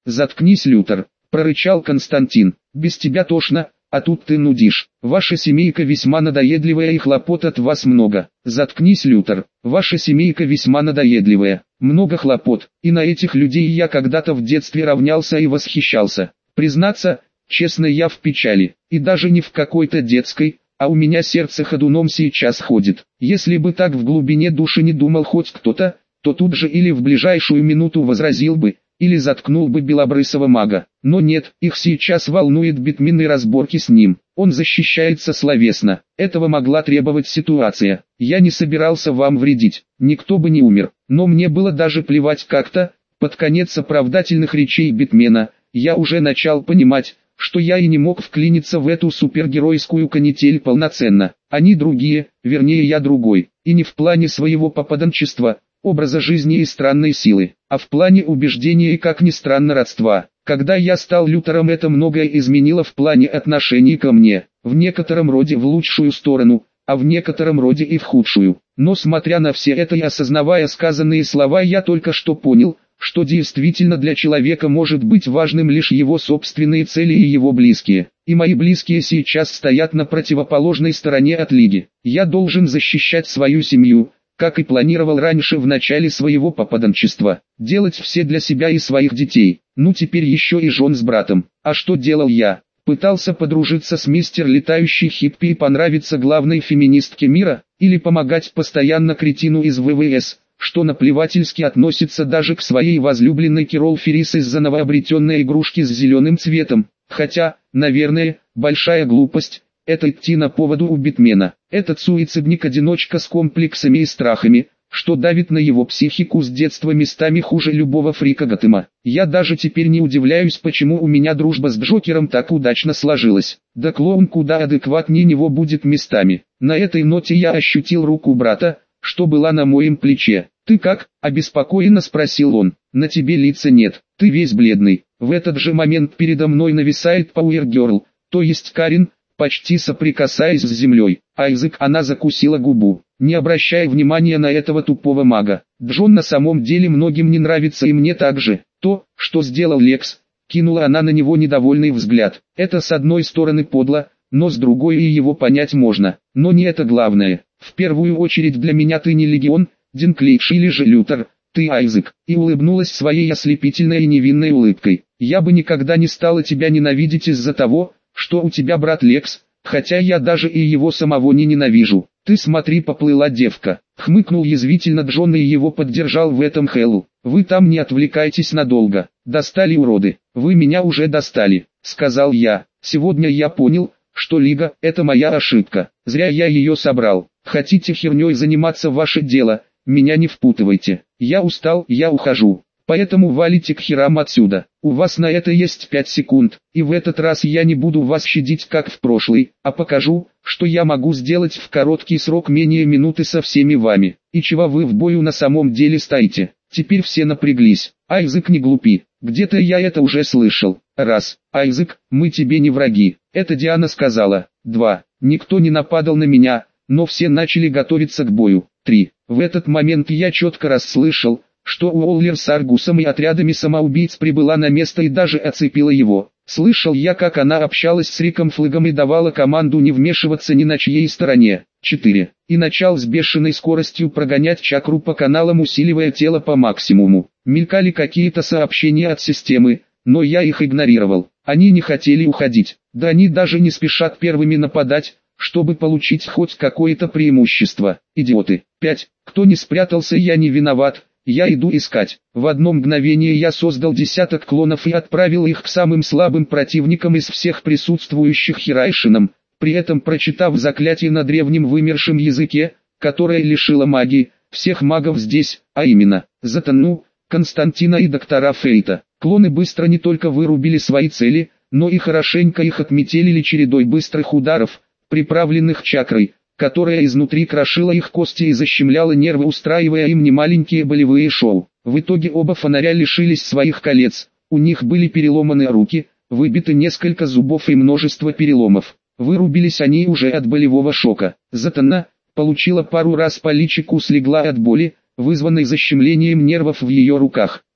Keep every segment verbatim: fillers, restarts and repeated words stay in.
«Заткнись, Лютер», — прорычал Константин. «Без тебя тошно, а тут ты нудишь. Ваша семейка весьма надоедливая и хлопот от вас много». «Заткнись, Лютер, ваша семейка весьма надоедливая, много хлопот, и на этих людей я когда-то в детстве равнялся и восхищался. Признаться, честно, я в печали, и даже не в какой-то детской, а у меня сердце ходуном сейчас ходит. Если бы так в глубине души не думал хоть кто-то, то тут же или в ближайшую минуту возразил бы, или заткнул бы белобрысого мага. Но нет, их сейчас волнует битменные разборки с ним. Он защищается словесно. Этого могла требовать ситуация. Я не собирался вам вредить, никто бы не умер. Но мне было даже плевать как-то. Под конец оправдательных речей битмена, я уже начал понимать, что я и не мог вклиниться в эту супергеройскую канитель полноценно. Они другие, вернее я другой, и не в плане своего попаданчества, образа жизни и странной силы, а в плане убеждения и, как ни странно, родства. Когда я стал Лютером, это многое изменило в плане отношений ко мне, в некотором роде в лучшую сторону, а в некотором роде и в худшую. Но смотря на все это и осознавая сказанные слова, я только что понял, что действительно для человека может быть важным лишь его собственные цели и его близкие. И мои близкие сейчас стоят на противоположной стороне от Лиги. Я должен защищать свою семью, как и планировал раньше в начале своего попаданчества. Делать все для себя и своих детей. Ну теперь еще и жен с братом. А что делал я? Пытался подружиться с мистер Летающий Хиппи и понравиться главной феминистке мира? Или помогать постоянно кретину из ВВС, что наплевательски относится даже к своей возлюбленной Кирол Феррис из-за новообретенной игрушки с зеленым цветом. Хотя, наверное, большая глупость – это идти на поводу у битмена. Этот суицидник-одиночка с комплексами и страхами, что давит на его психику с детства местами хуже любого фрика Готэма. Я даже теперь не удивляюсь, почему у меня дружба с Джокером так удачно сложилась. Да клоун куда адекватнее него будет местами. На этой ноте я ощутил руку брата, что была на моем плече. «Ты как?» – обеспокоенно спросил он. «На тебе лица нет, ты весь бледный». В этот же момент передо мной нависает Пауэр Герл, то есть Карин, почти соприкасаясь с землей. Айзек, она закусила губу, не обращая внимания на этого тупого мага. Джон на самом деле многим не нравится, и мне также. То, что сделал Лекс, кинула она на него недовольный взгляд. Это с одной стороны подло, но с другой и его понять можно. Но не это главное. В первую очередь для меня ты не Легион, Динклейдж или же Лютер, ты Айзек. И улыбнулась своей ослепительной и невинной улыбкой. Я бы никогда не стала тебя ненавидеть из-за того, что у тебя брат Лекс, хотя я даже и его самого не ненавижу. Ты смотри, поплыла девка. Хмыкнул язвительно Джон и его поддержал в этом Хэллу. Вы там не отвлекайтесь надолго. Достали, уроды. Вы меня уже достали, сказал я. Сегодня я понял, что Лига – это моя ошибка. Зря я ее собрал. Хотите херней заниматься, ваше дело, меня не впутывайте. Я устал, я ухожу. Поэтому валите к херам отсюда. У вас на это есть пять секунд, и в этот раз я не буду вас щадить как в прошлый, а покажу, что я могу сделать в короткий срок менее минуты со всеми вами. И чего вы в бою на самом деле стоите? Теперь все напряглись. Айзек, не глупи. Где-то я это уже слышал. Раз. Айзек, мы тебе не враги. Это Диана сказала. Два. Никто не нападал на меня, но все начали готовиться к бою. Три. В этот момент я четко расслышал, что Уоллер с Аргусом и отрядами самоубийц прибыла на место и даже оцепила его. Слышал я, как она общалась с Риком Флэгом и давала команду не вмешиваться ни на чьей стороне. четыре. И начал с бешеной скоростью прогонять чакру по каналам, усиливая тело по максимуму. Мелькали какие-то сообщения от системы, но я их игнорировал. Они не хотели уходить. Да они даже не спешат первыми нападать, чтобы получить хоть какое-то преимущество. Идиоты. пять. Кто не спрятался, я не виноват. Я иду искать. В одно мгновение я создал десяток клонов и отправил их к самым слабым противникам из всех присутствующих Хирайшинам, при этом прочитав заклятие на древнем вымершем языке, которое лишило магии всех магов здесь, а именно, Затану, Константина и доктора Фейта. Клоны быстро не только вырубили свои цели, но и хорошенько их отметелили чередой быстрых ударов, приправленных чакрой, которая изнутри крошила их кости и защемляла нервы, устраивая им немаленькие болевые шоу. В итоге оба фонаря лишились своих колец, у них были переломаны руки, выбиты несколько зубов и множество переломов. Вырубились они уже от болевого шока. Затана получила пару раз по личику, слегла от боли, вызванной защемлением нервов в ее руках.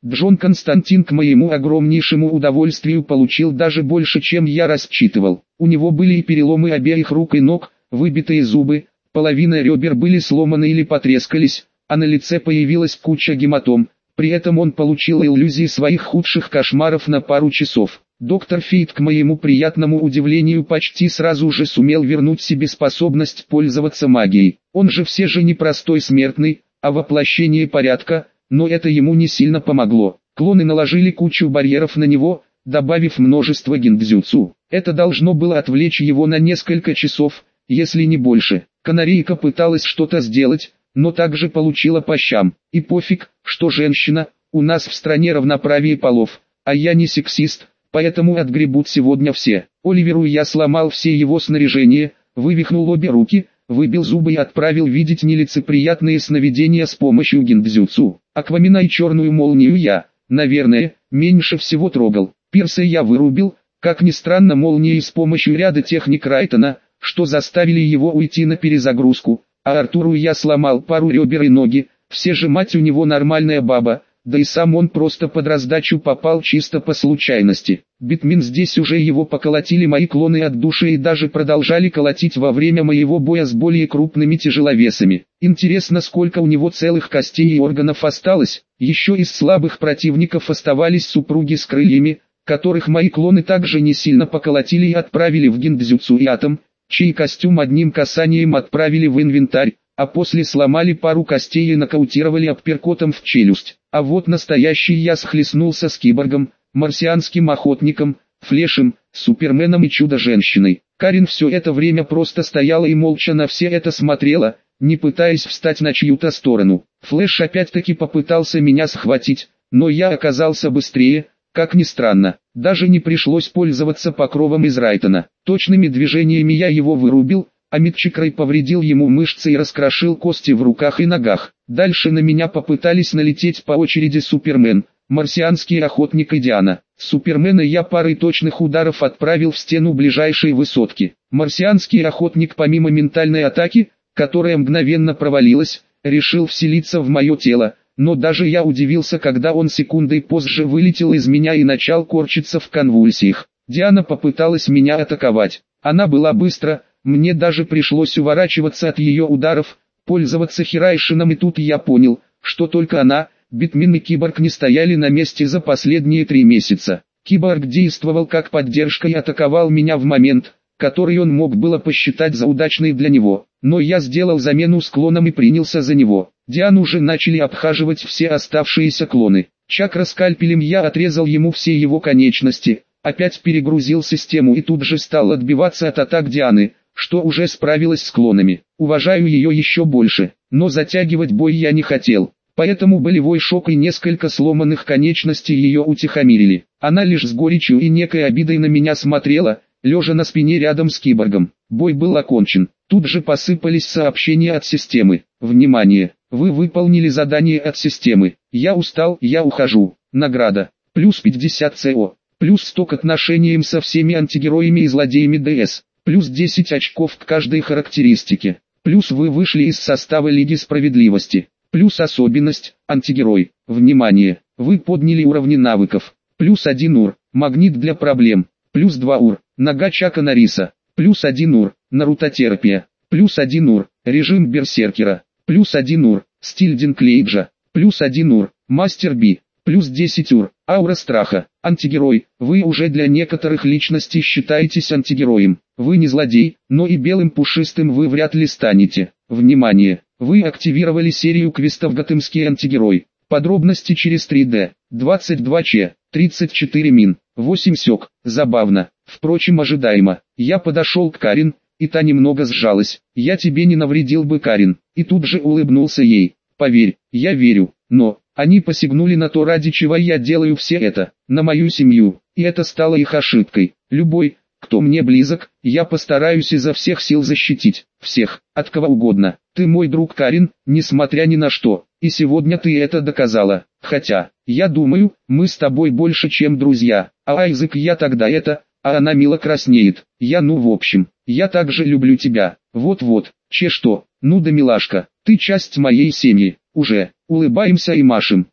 Джон Константин к моему огромнейшему удовольствию получил даже больше, чем я рассчитывал. У него были и переломы обеих рук и ног, выбитые зубы, половина ребер были сломаны или потрескались, а на лице появилась куча гематом. При этом он получил иллюзии своих худших кошмаров на пару часов. Доктор Фейт, к моему приятному удивлению, почти сразу же сумел вернуть себе способность пользоваться магией. Он же все же не простой смертный, а воплощение порядка, но это ему не сильно помогло. Клоны наложили кучу барьеров на него, добавив множество гиндзюцу. Это должно было отвлечь его на несколько часов, если не больше. Канарейка пыталась что-то сделать, но также получила по щам. И пофиг, что женщина, у нас в стране равноправие полов, а я не сексист, поэтому отгребут сегодня все. Оливеру я сломал все его снаряжение, вывихнул обе руки, выбил зубы и отправил видеть нелицеприятные сновидения с помощью гиндзюцу. Аквамена и черную молнию я, наверное, меньше всего трогал. Пирса я вырубил, как ни странно, молнией с помощью ряда техник Райтона, что заставили его уйти на перезагрузку, а Артуру я сломал пару ребер и ноги, все же мать у него нормальная баба, да и сам он просто под раздачу попал чисто по случайности. Битмин здесь уже его поколотили мои клоны от души и даже продолжали колотить во время моего боя с более крупными тяжеловесами. Интересно, сколько у него целых костей и органов осталось. Еще из слабых противников оставались супруги с крыльями, которых мои клоны также не сильно поколотили и отправили в гиндзюцу и атом, чей костюм одним касанием отправили в инвентарь, а после сломали пару костей и нокаутировали апперкотом в челюсть. А вот настоящий я схлестнулся с киборгом, марсианским охотником, Флешем, Суперменом и Чудо-женщиной. Карин все это время просто стояла и молча на все это смотрела, не пытаясь встать на чью-то сторону. Флэш опять-таки попытался меня схватить, но я оказался быстрее, как ни странно. Даже не пришлось пользоваться покровом из Райтона. Точными движениями я его вырубил, а Митчикрай повредил ему мышцы и раскрошил кости в руках и ногах. Дальше на меня попытались налететь по очереди Супермен, марсианский охотник и Диана. Супермена я парой точных ударов отправил в стену ближайшей высотки. Марсианский охотник, помимо ментальной атаки, которая мгновенно провалилась, решил вселиться в мое тело, но даже я удивился, когда он секундой позже вылетел из меня и начал корчиться в конвульсиях. Диана попыталась меня атаковать. Она была быстро, мне даже пришлось уворачиваться от ее ударов, пользоваться Хирайшином, и тут я понял, что только она, Битмин и Киборг не стояли на месте за последние три месяца. Киборг действовал как поддержка и атаковал меня в момент, который он мог было посчитать за удачный для него, но я сделал замену с клоном и принялся за него. Диану же начали обхаживать все оставшиеся клоны. Чакра-скальпелем я отрезал ему все его конечности, опять перегрузил систему и тут же стал отбиваться от атак Дианы, что уже справилась с клонами. Уважаю ее еще больше, но затягивать бой я не хотел, поэтому болевой шок и несколько сломанных конечностей ее утихомирили. Она лишь с горечью и некой обидой на меня смотрела, лежа на спине рядом с киборгом. Бой был окончен. Тут же посыпались сообщения от системы. Внимание! Вы выполнили задание от системы. Я устал, я ухожу. Награда. Плюс пятьдесят ЦО. Плюс сто к отношениям со всеми антигероями и злодеями ДС. Плюс десять очков к каждой характеристике. Плюс вы вышли из состава Лиги Справедливости. Плюс особенность, антигерой. Внимание! Вы подняли уровни навыков. Плюс один ур. Магнит для проблем. Плюс два ур. Нога Чака Норриса. Плюс один ур. Нарутотерапия. Плюс один ур. Режим Берсеркера. Плюс один ур. Стиль Динклейджа. Плюс один ур. Мастер Би. Плюс десять ур. Аура страха. Антигерой. Вы уже для некоторых личностей считаетесь антигероем. Вы не злодей, но и белым пушистым вы вряд ли станете. Внимание! Вы активировали серию квестов «Готэмский антигерой». Подробности через три дэ. двадцать два че. тридцать четыре мин. восемь сёк. Забавно. Впрочем, ожидаемо. Я подошел к Карин, и та немного сжалась. Я тебе не навредил бы, Карин. И тут же улыбнулся ей. Поверь, я верю. Но они посягнули на то, ради чего я делаю все это. На мою семью. И это стало их ошибкой. Любой, кто мне близок, я постараюсь изо всех сил защитить. Всех, от кого угодно. Ты мой друг, Карин, несмотря ни на что. И сегодня ты это доказала. Хотя, я думаю, мы с тобой больше чем друзья. А Айзек я тогда это, а она мило краснеет. Я ну в общем, я также люблю тебя. Вот-вот, че что, ну да милашка, ты часть моей семьи. Уже, улыбаемся и машем.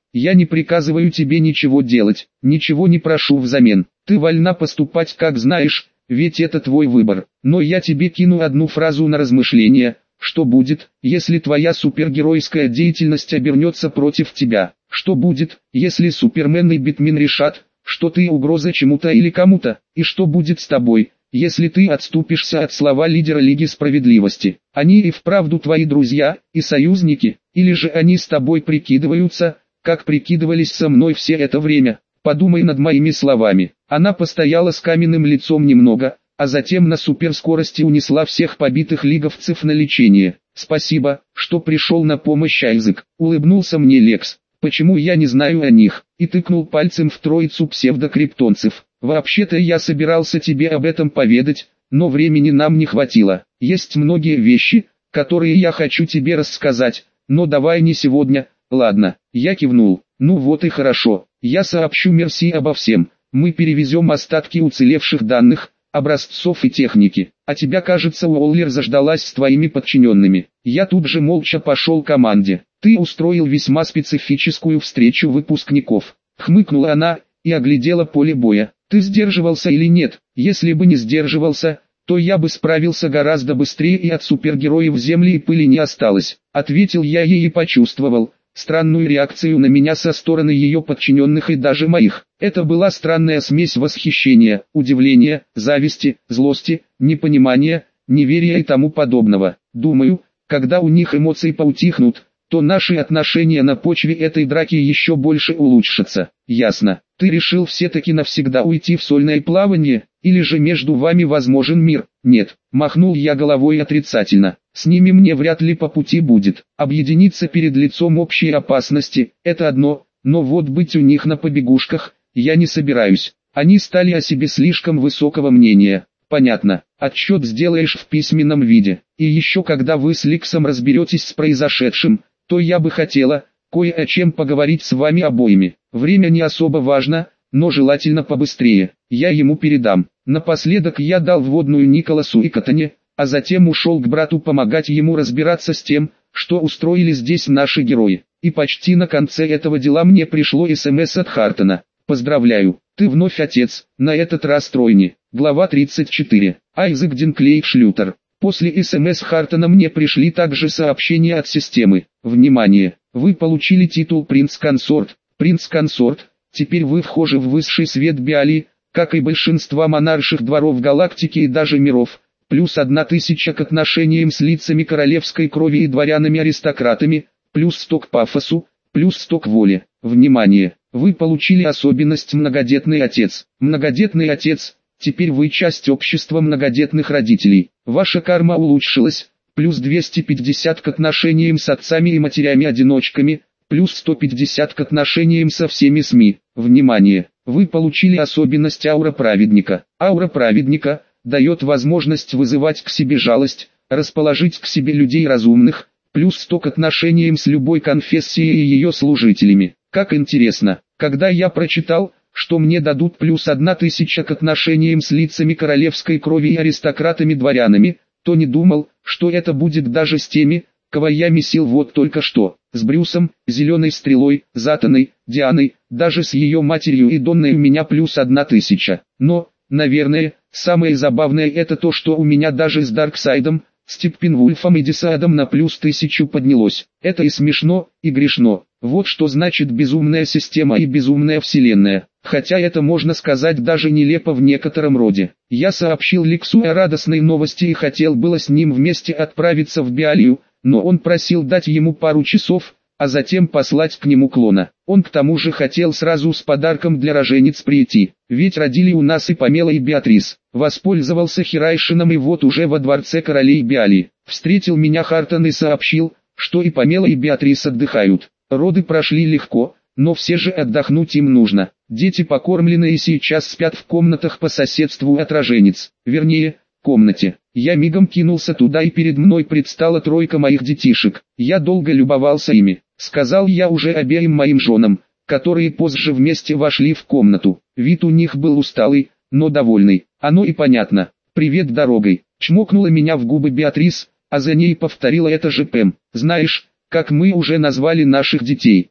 Я не приказываю тебе ничего делать, ничего не прошу взамен. Ты вольна поступать как знаешь, ведь это твой выбор. Но я тебе кину одну фразу на размышление. Что будет, если твоя супергеройская деятельность обернется против тебя? Что будет, если Супермен и Бэтмен решат, что ты угроза чему-то или кому-то? И что будет с тобой, если ты отступишься от слова лидера Лиги Справедливости? Они и вправду твои друзья и союзники, или же они с тобой прикидываются, как прикидывались со мной все это время? Подумай над моими словами. Она постояла с каменным лицом немного, а затем на суперскорости унесла всех побитых лиговцев на лечение. «Спасибо, что пришел на помощь, Айзек», — улыбнулся мне Лекс. «Почему я не знаю о них?» И тыкнул пальцем в троицу псевдокриптонцев. «Вообще-то я собирался тебе об этом поведать, но времени нам не хватило. Есть многие вещи, которые я хочу тебе рассказать, но давай не сегодня, ладно?» Я кивнул. «Ну вот и хорошо, я сообщу Мерси обо всем. Мы перевезем остатки уцелевших данных, образцов и техники. А тебя, кажется, Уоллер заждалась с твоими подчиненными». Я тут же молча пошел к команде. «Ты устроил весьма специфическую встречу выпускников», — хмыкнула она и оглядела поле боя. «Ты сдерживался или нет? Если бы не сдерживался, то я бы справился гораздо быстрее и от супергероев земли и пыли не осталось», — ответил я ей и почувствовал странную реакцию на меня со стороны ее подчиненных и даже моих. Это была странная смесь восхищения, удивления, зависти, злости, непонимания, неверия и тому подобного. Думаю, когда у них эмоции поутихнут, то наши отношения на почве этой драки еще больше улучшатся. Ясно. Ты решил все-таки навсегда уйти в сольное плавание, или же между вами возможен мир? Нет, махнул я головой отрицательно. С ними мне вряд ли по пути будет. Объединиться перед лицом общей опасности – это одно, но вот быть у них на побегушках я не собираюсь. Они стали о себе слишком высокого мнения. Понятно, отчет сделаешь в письменном виде. И еще когда вы с Ликсом разберетесь с произошедшим, то я бы хотела кое о чем поговорить с вами обоими. Время не особо важно, но желательно побыстрее. Я ему передам. Напоследок я дал вводную Николасу и Катане, а затем ушел к брату помогать ему разбираться с тем, что устроили здесь наши герои. И почти на конце этого дела мне пришло СМС от Хартона. «Поздравляю, ты вновь отец, на этот раз тройни». Глава тридцать четыре. Айзек Динклейв Шлютер. После СМС Хартона мне пришли также сообщения от системы. Внимание! Вы получили титул принц-консорт. Принц-консорт, теперь вы вхожи в высший свет Биали, как и большинство монарших дворов галактики и даже миров. Плюс одна тысяча к отношениям с лицами королевской крови и дворянами-аристократами, плюс сто к пафосу, плюс сто к воле. Внимание! Вы получили особенность многодетный отец. Многодетный отец, теперь вы часть общества многодетных родителей. Ваша карма улучшилась, плюс двести пятьдесят к отношениям с отцами и матерями-одиночками, плюс сто пятьдесят к отношениям со всеми СМИ. Внимание! Вы получили особенность аура праведника. Аура праведника дает возможность вызывать к себе жалость, расположить к себе людей разумных, плюс сто к отношениям с любой конфессией и ее служителями. Как интересно, когда я прочитал, что мне дадут плюс одна тысяча к отношениям с лицами королевской крови и аристократами-дворянами, то не думал, что это будет даже с теми, кого я месил вот только что, с Брюсом, Зеленой Стрелой, Затаной, Дианой, даже с ее матерью и Донной у меня плюс одна тысяча. Но, наверное, самое забавное это то, что у меня даже с Дарксайдом, Степпенвульфом и Десадом на плюс тысячу поднялось. Это и смешно, и грешно. Вот что значит безумная система и безумная вселенная. Хотя это можно сказать даже нелепо в некотором роде. Я сообщил Ликсу о радостной новости и хотел было с ним вместе отправиться в Биалию, но он просил дать ему пару часов, а затем послать к нему клона. Он к тому же хотел сразу с подарком для рожениц прийти, ведь родили у нас и Памела и Беатрис. Воспользовался Хирайшином и вот уже во дворце королей Биалии. Встретил меня Хартон и сообщил, что и Памела и Беатрис отдыхают. Роды прошли легко, но все же отдохнуть им нужно. Дети покормлены и сейчас спят в комнатах по соседству от рожениц, вернее, комнате. Я мигом кинулся туда и перед мной предстала тройка моих детишек. Я долго любовался ими, сказал я уже обеим моим женам, которые позже вместе вошли в комнату. Вид у них был усталый, но довольный. Оно и понятно. «Привет дорогой», чмокнула меня в губы Беатрис, а за ней повторила это же Пэм. «Знаешь, как мы уже назвали наших детей?» «Э,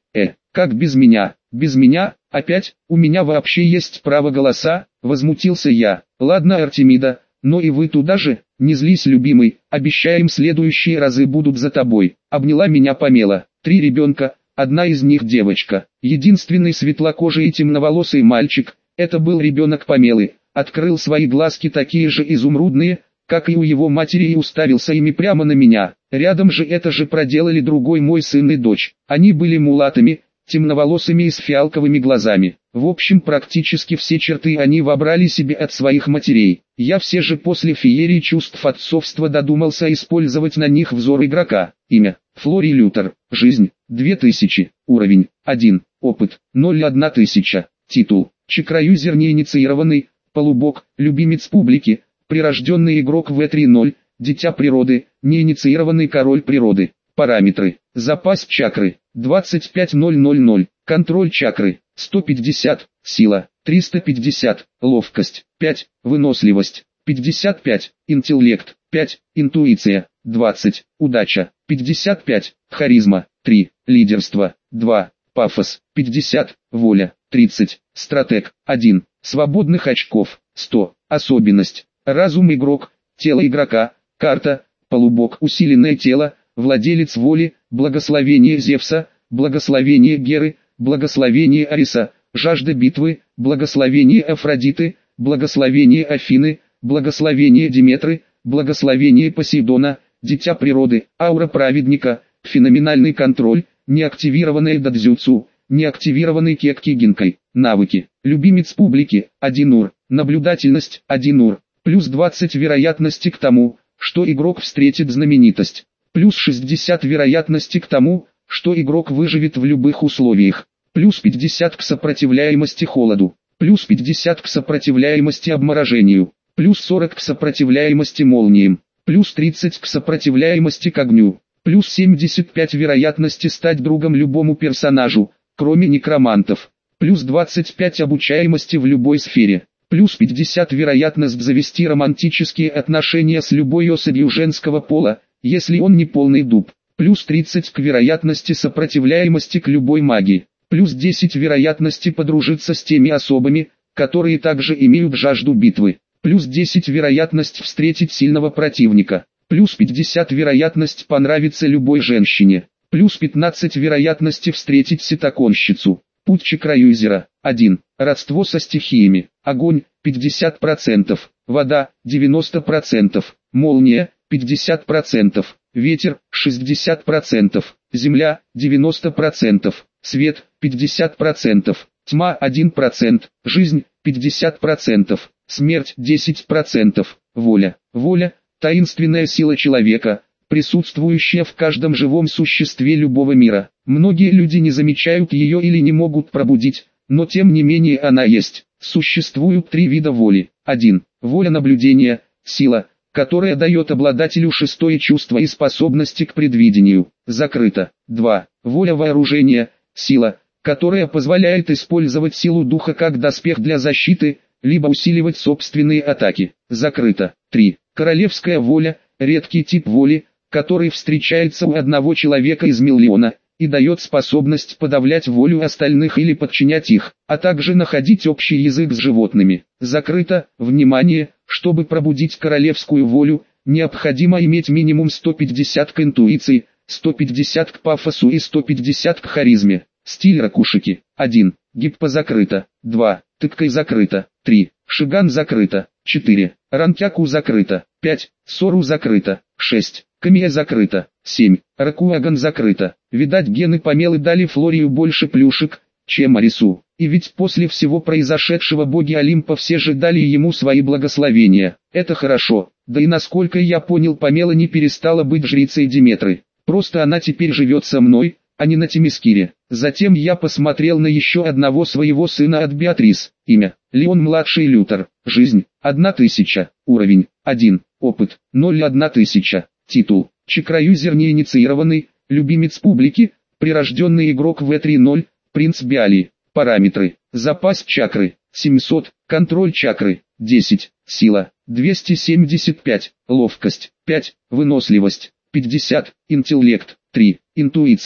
Как без меня? Без меня? Опять? У меня вообще есть право голоса? Возмутился я. Ладно, Артемида, но и вы туда же? Не злись, любимый, обещаем, следующие разы будут за тобой. Обняла меня Памела. Три ребенка, одна из них девочка. Единственный светлокожий и темноволосый мальчик, это был ребенок Памелы. Открыл свои глазки такие же изумрудные, как и у его матери, и уставился ими прямо на меня. Рядом же это же проделали другой мой сын и дочь. Они были мулатами, темноволосыми и с фиалковыми глазами. В общем, практически все черты они вобрали себе от своих матерей. Я все же после феерии чувств отцовства додумался использовать на них взор игрока. Имя: Флори Лютер. Жизнь: две тысячи. Уровень: один. Опыт: ноль одна тысяча. Титул: Чакраюзер неинициированный, полубог, любимец публики, прирожденный игрок вэ три ноль, дитя природы, неинициированный король природы. Параметры: запас чакры двадцать пять тысяч, контроль чакры сто пятьдесят, сила триста пятьдесят, ловкость пять, выносливость пятьдесят пять, интеллект пять, интуиция двадцать, удача пятьдесят пять, харизма три, лидерство два, пафос пятьдесят, воля тридцать, стратег один, свободных очков сто, особенность: разум игрок, тело игрока, карта, полубог, усиленное тело, владелец воли, благословение Зевса, благословение Геры, благословение Ариса, жажда битвы, благословение Афродиты, благословение Афины, благословение Диметры, благословение Посейдона, дитя природы, аура праведника, феноменальный контроль, неактивированное дадзюцу, неактивированный кекки гинкой. Навыки: любимец публики один ур, наблюдательность один ур, плюс двадцать вероятности к тому, что игрок встретит знаменитость, плюс шестьдесят вероятности к тому, что игрок выживет в любых условиях, плюс пятьдесят к сопротивляемости холоду, плюс пятьдесят к сопротивляемости обморожению, плюс сорок к сопротивляемости молниям, плюс тридцать к сопротивляемости к огню, плюс семьдесят пять вероятности стать другом любому персонажу, кроме некромантов, плюс двадцать пять обучаемости в любой сфере, плюс пятьдесят вероятность завести романтические отношения с любой особью женского пола, если он не полный дуб, плюс тридцать к вероятности сопротивляемости к любой магии, плюс десять вероятности подружиться с теми особами, которые также имеют жажду битвы, плюс десять вероятность встретить сильного противника, плюс пятьдесят вероятность понравиться любой женщине, плюс пятнадцать вероятности встретить ситаконщицу. Путь чакраюзера один. Родство со стихиями: огонь пятьдесят процентов, вода девяносто процентов, молния пятьдесят процентов, ветер шестьдесят процентов, земля девяносто процентов, свет пятьдесят процентов, тьма один процент, жизнь пятьдесят процентов, смерть десять процентов, воля. Воля – таинственная сила человека, присутствующая в каждом живом существе любого мира. Многие люди не замечают ее или не могут пробудить, но тем не менее она есть. Существуют три вида воли. один. Воля наблюдения, сила, которая дает обладателю шестое чувство и способности к предвидению. Закрыто. два. Воля вооружения, сила, которая позволяет использовать силу духа как доспех для защиты, либо усиливать собственные атаки. Закрыто. три. Королевская воля, редкий тип воли, который встречается у одного человека из миллиона, и дает способность подавлять волю остальных или подчинять их, а также находить общий язык с животными. Закрыто. Внимание, чтобы пробудить королевскую волю, необходимо иметь минимум сто пятьдесят к интуиции, сто пятьдесят к пафосу и сто пятьдесят к харизме. Стиль ракушики. один. Гиппо закрыто. два. Тыккой закрыто. три. Шиган закрыто. четыре. Ранкяку закрыто. пять. Сору закрыто. шесть. Камия закрыто. семь. Ракуаган закрыто. Видать, гены Памелы дали Флорию больше плюшек, чем Арису. И ведь после всего произошедшего боги Олимпа все же дали ему свои благословения. Это хорошо. Да и насколько я понял, Памела не перестала быть жрицей Диметры. Просто она теперь живет со мной, а не на Темискире. Затем я посмотрел на еще одного своего сына от Беатрис. Имя: Леон младший Лютер. Жизнь: одна тысяча. Уровень: один. Опыт: ноль одна тысяча. Титул: Чакраюзер неинициированный, любимец публики, прирожденный игрок вэ три ноль, принц Биали. Параметры: запас чакры семьсот, контроль чакры десять, сила двести семьдесят пять, ловкость пять, выносливость пятьдесят, интеллект три, интуиция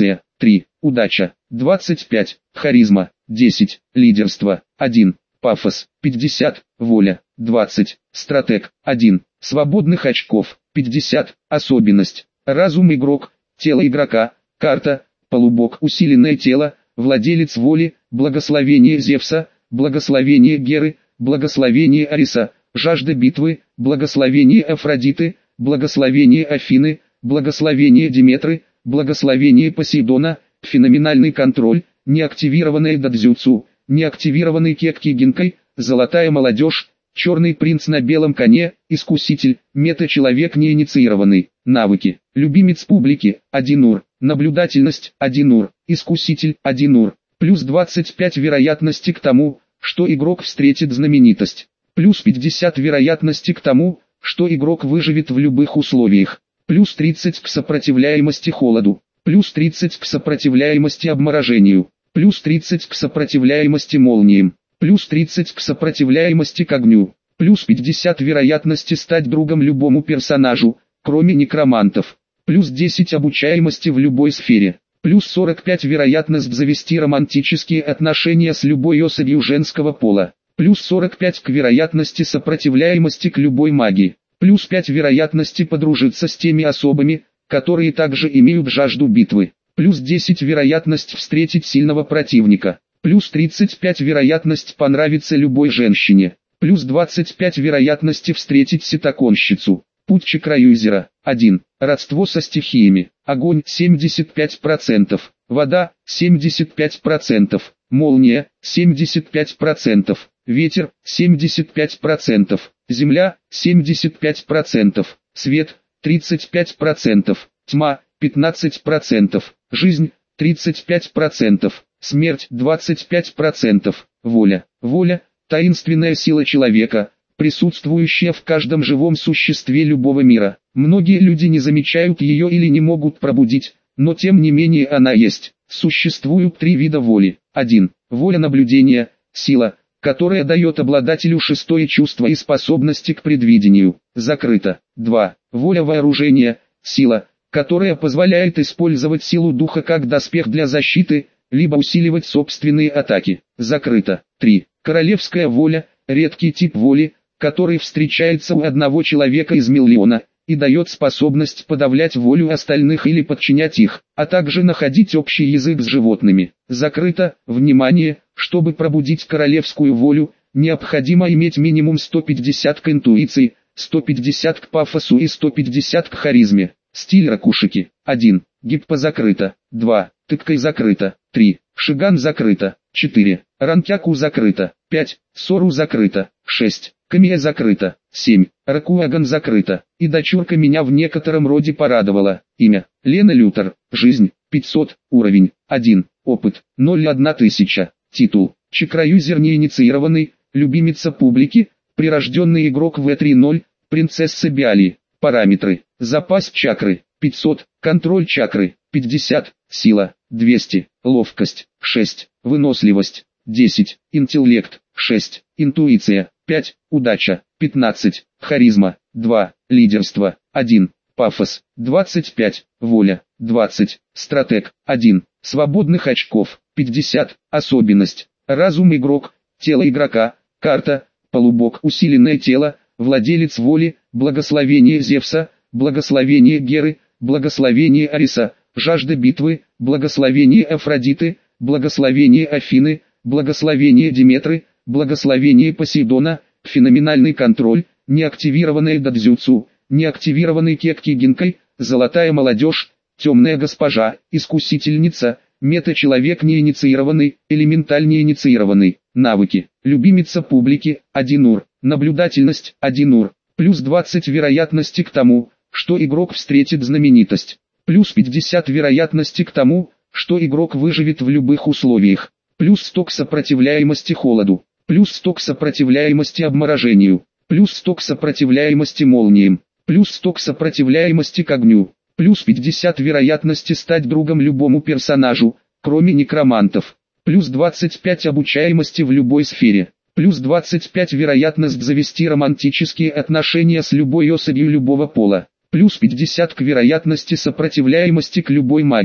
три. Удача. двадцать пять. Харизма. десять. Лидерство. один. Пафос. пятьдесят. Воля. двадцать. Стратег. один. Свободных очков. пятьдесят. Особенность. Разум игрок. Тело игрока. Карта. Полубог. Усиленное тело. Владелец воли. Благословение Зевса. Благословение Геры. Благословение Ариса. Жажда битвы. Благословение Афродиты. Благословение Афины. Благословение Диметры. Благословение Посейдона. Феноменальный контроль. Неактивированное дадзюцу. Неактивированный Кекки Гинкай. Золотая молодежь. Черный принц на белом коне. Искуситель. Мета-человек неинициированный. Навыки. Любимец публики. один ур. Наблюдательность. один ур. Искуситель. один ур. Плюс двадцать пять вероятности к тому, что игрок встретит знаменитость. Плюс пятьдесят вероятности к тому, что игрок выживет в любых условиях. Плюс тридцать к сопротивляемости холоду. Плюс тридцать к сопротивляемости обморожению. Плюс тридцать к сопротивляемости молниям. Плюс тридцать к сопротивляемости к огню. Плюс пятьдесят вероятности стать другом любому персонажу, кроме некромантов. Плюс десять обучаемости в любой сфере. Плюс сорок пять вероятность завести романтические отношения с любой особью женского пола. Плюс сорок пять к вероятности сопротивляемости к любой магии. Плюс пять вероятности подружиться с теми особами, которые также имеют жажду битвы. Плюс десять вероятность встретить сильного противника. Плюс тридцать пять вероятность понравиться любой женщине. Плюс двадцать пять вероятности встретить ситаконщицу. Путь чакраюзера. один. Родство со стихиями. Огонь семьдесят пять процентов. Вода семьдесят пять процентов. Молния семьдесят пять процентов. Ветер семьдесят пять процентов. Земля семьдесят пять процентов. Свет тридцать пять процентов. Тьма пятнадцать процентов. Жизнь тридцать пять процентов. Смерть двадцать пять процентов. Воля. Воля – таинственная сила человека, присутствующая в каждом живом существе любого мира. Многие люди не замечают ее или не могут пробудить, но тем не менее она есть. Существуют три вида воли. один. Воля наблюдения, сила, которая дает обладателю шестое чувство и способности к предвидению. Закрыто. два. Воля вооружения, сила, которая позволяет использовать силу духа как доспех для защиты, либо усиливать собственные атаки. Закрыто. три. Королевская воля, редкий тип воли, который встречается у одного человека из миллиона, и дает способность подавлять волю остальных или подчинять их, а также находить общий язык с животными. Закрыто. Внимание, чтобы пробудить королевскую волю, необходимо иметь минимум сто пятьдесят к интуиции, сто пятьдесят к пафосу и сто пятьдесят к харизме. Стиль ракушики. один. Гиппо закрыто. два. Тыккай закрыто. три. Шиган закрыто. четыре. Ранкяку закрыто. пять. Сору закрыто. шесть. Камия закрыто. семь. Ракуаган закрыто. И дочурка меня в некотором роде порадовала. Имя. Лена Лютер. Жизнь. пятьсот. Уровень. один. Опыт. ноль одна тысяча. Титул. Чакраюзер неинициированный. Любимица публики. Прирожденный игрок вэ три ноль. Принцесса Биали. Параметры. Запас чакры. пятьсот. Контроль чакры. пятьдесят. Сила. двести. Ловкость. шесть. Выносливость. десять. Интеллект. шесть. Интуиция. пять. Удача. пятнадцать. Харизма. два. Лидерство. один. Пафос. двадцать пять. Воля. двадцать. Стратег. один. Свободных очков. пятьдесят. Особенность. Разум игрок. Тело игрока. Карта. Полубог. Усиленное тело. Владелец воли. Благословение Зевса. Благословение Геры. Благословение Ариса. Жажда битвы. Благословение Афродиты. Благословение Афины. Благословение Диметры. Благословение Посейдона. Феноменальный контроль. Неактивированное дадзюцу. Неактивированный Кекки Гинкай. Золотая молодежь. Темная госпожа. Искусительница. Мета-человек неинициированный. Элементаль неинициированный. Навыки. Любимица публики. один ур. Наблюдательность. один ур. Плюс двадцать вероятности к тому, что игрок встретит знаменитость. Плюс пятьдесят вероятности к тому, что игрок выживет в любых условиях. Плюс сто к сопротивляемости холоду. Плюс сто к сопротивляемости обморожению. Плюс сто к сопротивляемости молниям. Плюс сто к сопротивляемости к огню. Плюс пятьдесят вероятности стать другом любому персонажу, кроме некромантов. Плюс двадцать пять обучаемости в любой сфере. Плюс двадцать пять вероятность завести романтические отношения с любой особью любого пола. Плюс пятьдесят к вероятности сопротивляемости к любой магии.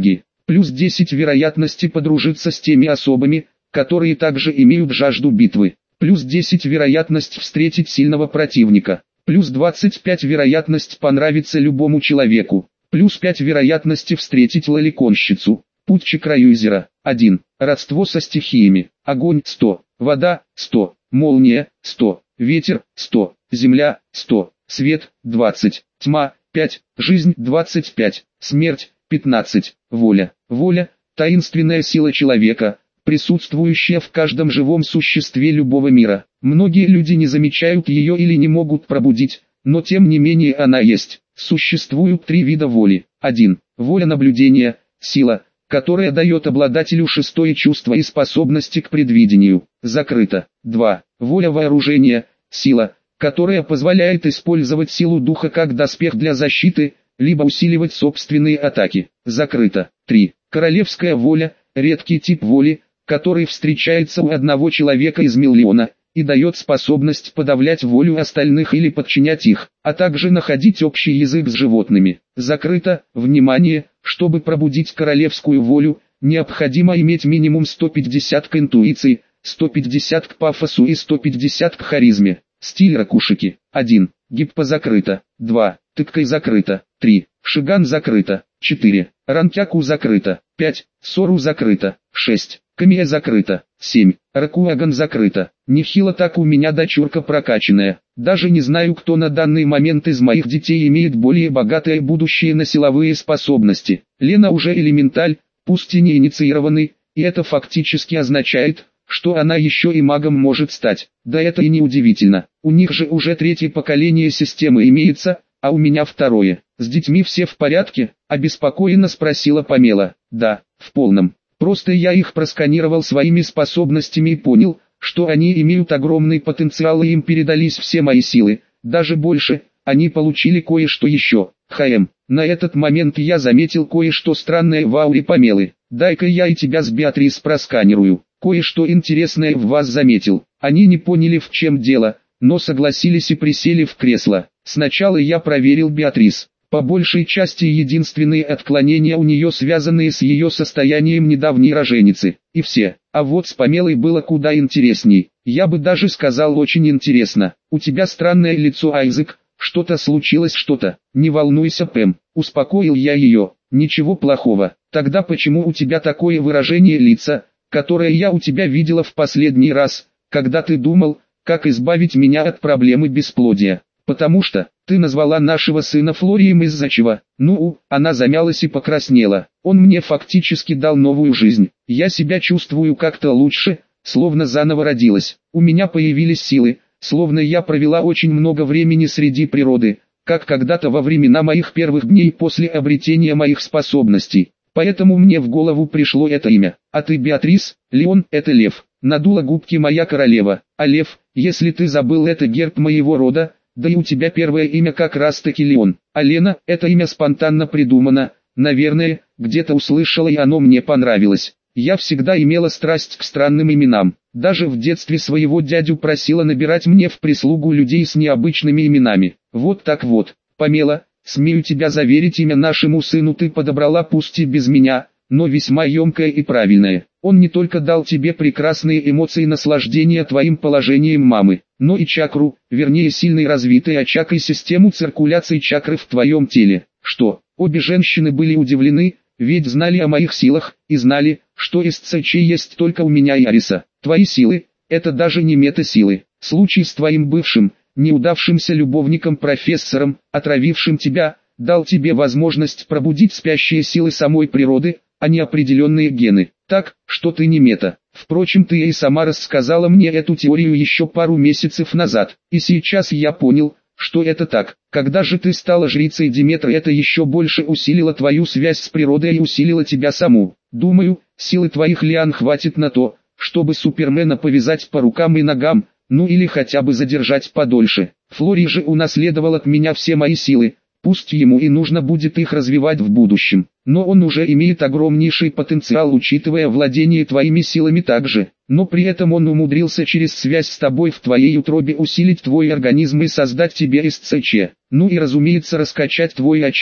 Плюс десять вероятности подружиться с теми особами, которые также имеют жажду битвы. Плюс десять вероятность встретить сильного противника. Плюс двадцать пять вероятность понравиться любому человеку. Плюс пять вероятности встретить лоликонщицу. Путь чакраюзера. один. Родство со стихиями. Огонь сто. Вода сто. Молния сто. Ветер сто. Земля сто. Свет двадцать. Тьма пять. Жизнь двадцать пять. Смерть пятнадцать. Воля. Воля – таинственная сила человека, присутствующая в каждом живом существе любого мира. Многие люди не замечают ее или не могут пробудить, но тем не менее она есть. Существуют три вида воли. один. Воля наблюдения, сила, которая дает обладателю шестое чувство и способности к предвидению. Закрыто. два. Воля вооружения, сила, которая позволяет использовать силу духа как доспех для защиты, либо усиливать собственные атаки. Закрыто. три. Королевская воля, редкий тип воли, который встречается у одного человека из миллиона, и дает способность подавлять волю остальных или подчинять их, а также находить общий язык с животными. Закрыто. Внимание, чтобы пробудить королевскую волю, необходимо иметь минимум сто пятьдесят к интуиции, сто пятьдесят к пафосу и сто пятьдесят к харизме. Стиль ракушики. один. Гиппо закрыто. два. Тыккай закрыто. три. Шиган закрыто. четыре. Ранкяку закрыто. пять. Сору закрыто. шесть. Камия закрыто. семь. Ракуаган закрыто. Нехило так у меня дочурка прокачанная. Даже не знаю, кто на данный момент из моих детей имеет более богатое будущее на силовые способности. Лена уже элементаль, пусть и не инициированный, и это фактически означает, что она еще и магом может стать. Да это и не удивительно. У них же уже третье поколение системы имеется, а у меня второе. С детьми все в порядке? Обеспокоенно спросила Памела. Да, в полном. Просто я их просканировал своими способностями и понял, что они имеют огромный потенциал и им передались все мои силы. Даже больше, они получили кое-что еще. Хм, на этот момент я заметил кое-что странное в ауре Памелы. Дай-ка я и тебя с Беатрис просканирую. Кое-что интересное в вас заметил. Они не поняли, в чем дело, но согласились и присели в кресло. Сначала я проверил Беатрис. По большей части единственные отклонения у нее связанные с ее состоянием недавней роженицы. И все. А вот с Памелой было куда интересней. Я бы даже сказал очень интересно. У тебя странное лицо, Айзек. Что-то случилось, что-то. Не волнуйся, Пэм. Успокоил я ее. Ничего плохого. Тогда почему у тебя такое выражение лица, которое я у тебя видела в последний раз, когда ты думал, как избавить меня от проблемы бесплодия? Потому что, ты назвала нашего сына Флорием из-за чего? Ну, она замялась и покраснела. Он мне фактически дал новую жизнь. Я себя чувствую как-то лучше, словно заново родилась. У меня появились силы, словно я провела очень много времени среди природы, как когда-то во времена моих первых дней после обретения моих способностей. Поэтому мне в голову пришло это имя. А ты, Беатрис? Леон – это лев. Надула губки моя королева. А лев, если ты забыл, это герб моего рода. Да и у тебя первое имя как раз таки Леон. А Лена, это имя спонтанно придумано, наверное, где-то услышала и оно мне понравилось. Я всегда имела страсть к странным именам. Даже в детстве своего дядю просила набирать мне в прислугу людей с необычными именами. Вот так вот. Памела, смею тебя заверить, имя нашему сыну ты подобрала пусть и без меня, но весьма емкое и правильное. Он не только дал тебе прекрасные эмоции и наслаждения твоим положением мамы, но и чакру, вернее сильный развитый очаг и систему циркуляции чакры в твоем теле. Что, обе женщины были удивлены, ведь знали о моих силах, и знали, что из ЦЧ есть только у меня и Ариса. Твои силы, это даже не мета-силы. Случай с твоим бывшим, неудавшимся любовником-профессором, отравившим тебя, дал тебе возможность пробудить спящие силы самой природы, а не определенные гены. Так, что ты не мета. Впрочем, ты и сама рассказала мне эту теорию еще пару месяцев назад. И сейчас я понял, что это так. Когда же ты стала жрицей Диметра, это еще больше усилило твою связь с природой и усилило тебя саму. Думаю, силы твоих лиан хватит на то, чтобы Супермена повязать по рукам и ногам, ну или хотя бы задержать подольше. Флори же унаследовал от меня все мои силы. Пусть ему и нужно будет их развивать в будущем, но он уже имеет огромнейший потенциал, учитывая владение твоими силами также. Но при этом он умудрился через связь с тобой в твоей утробе усилить твой организм и создать тебе эс цэ че. Ну и разумеется раскачать твой очаг,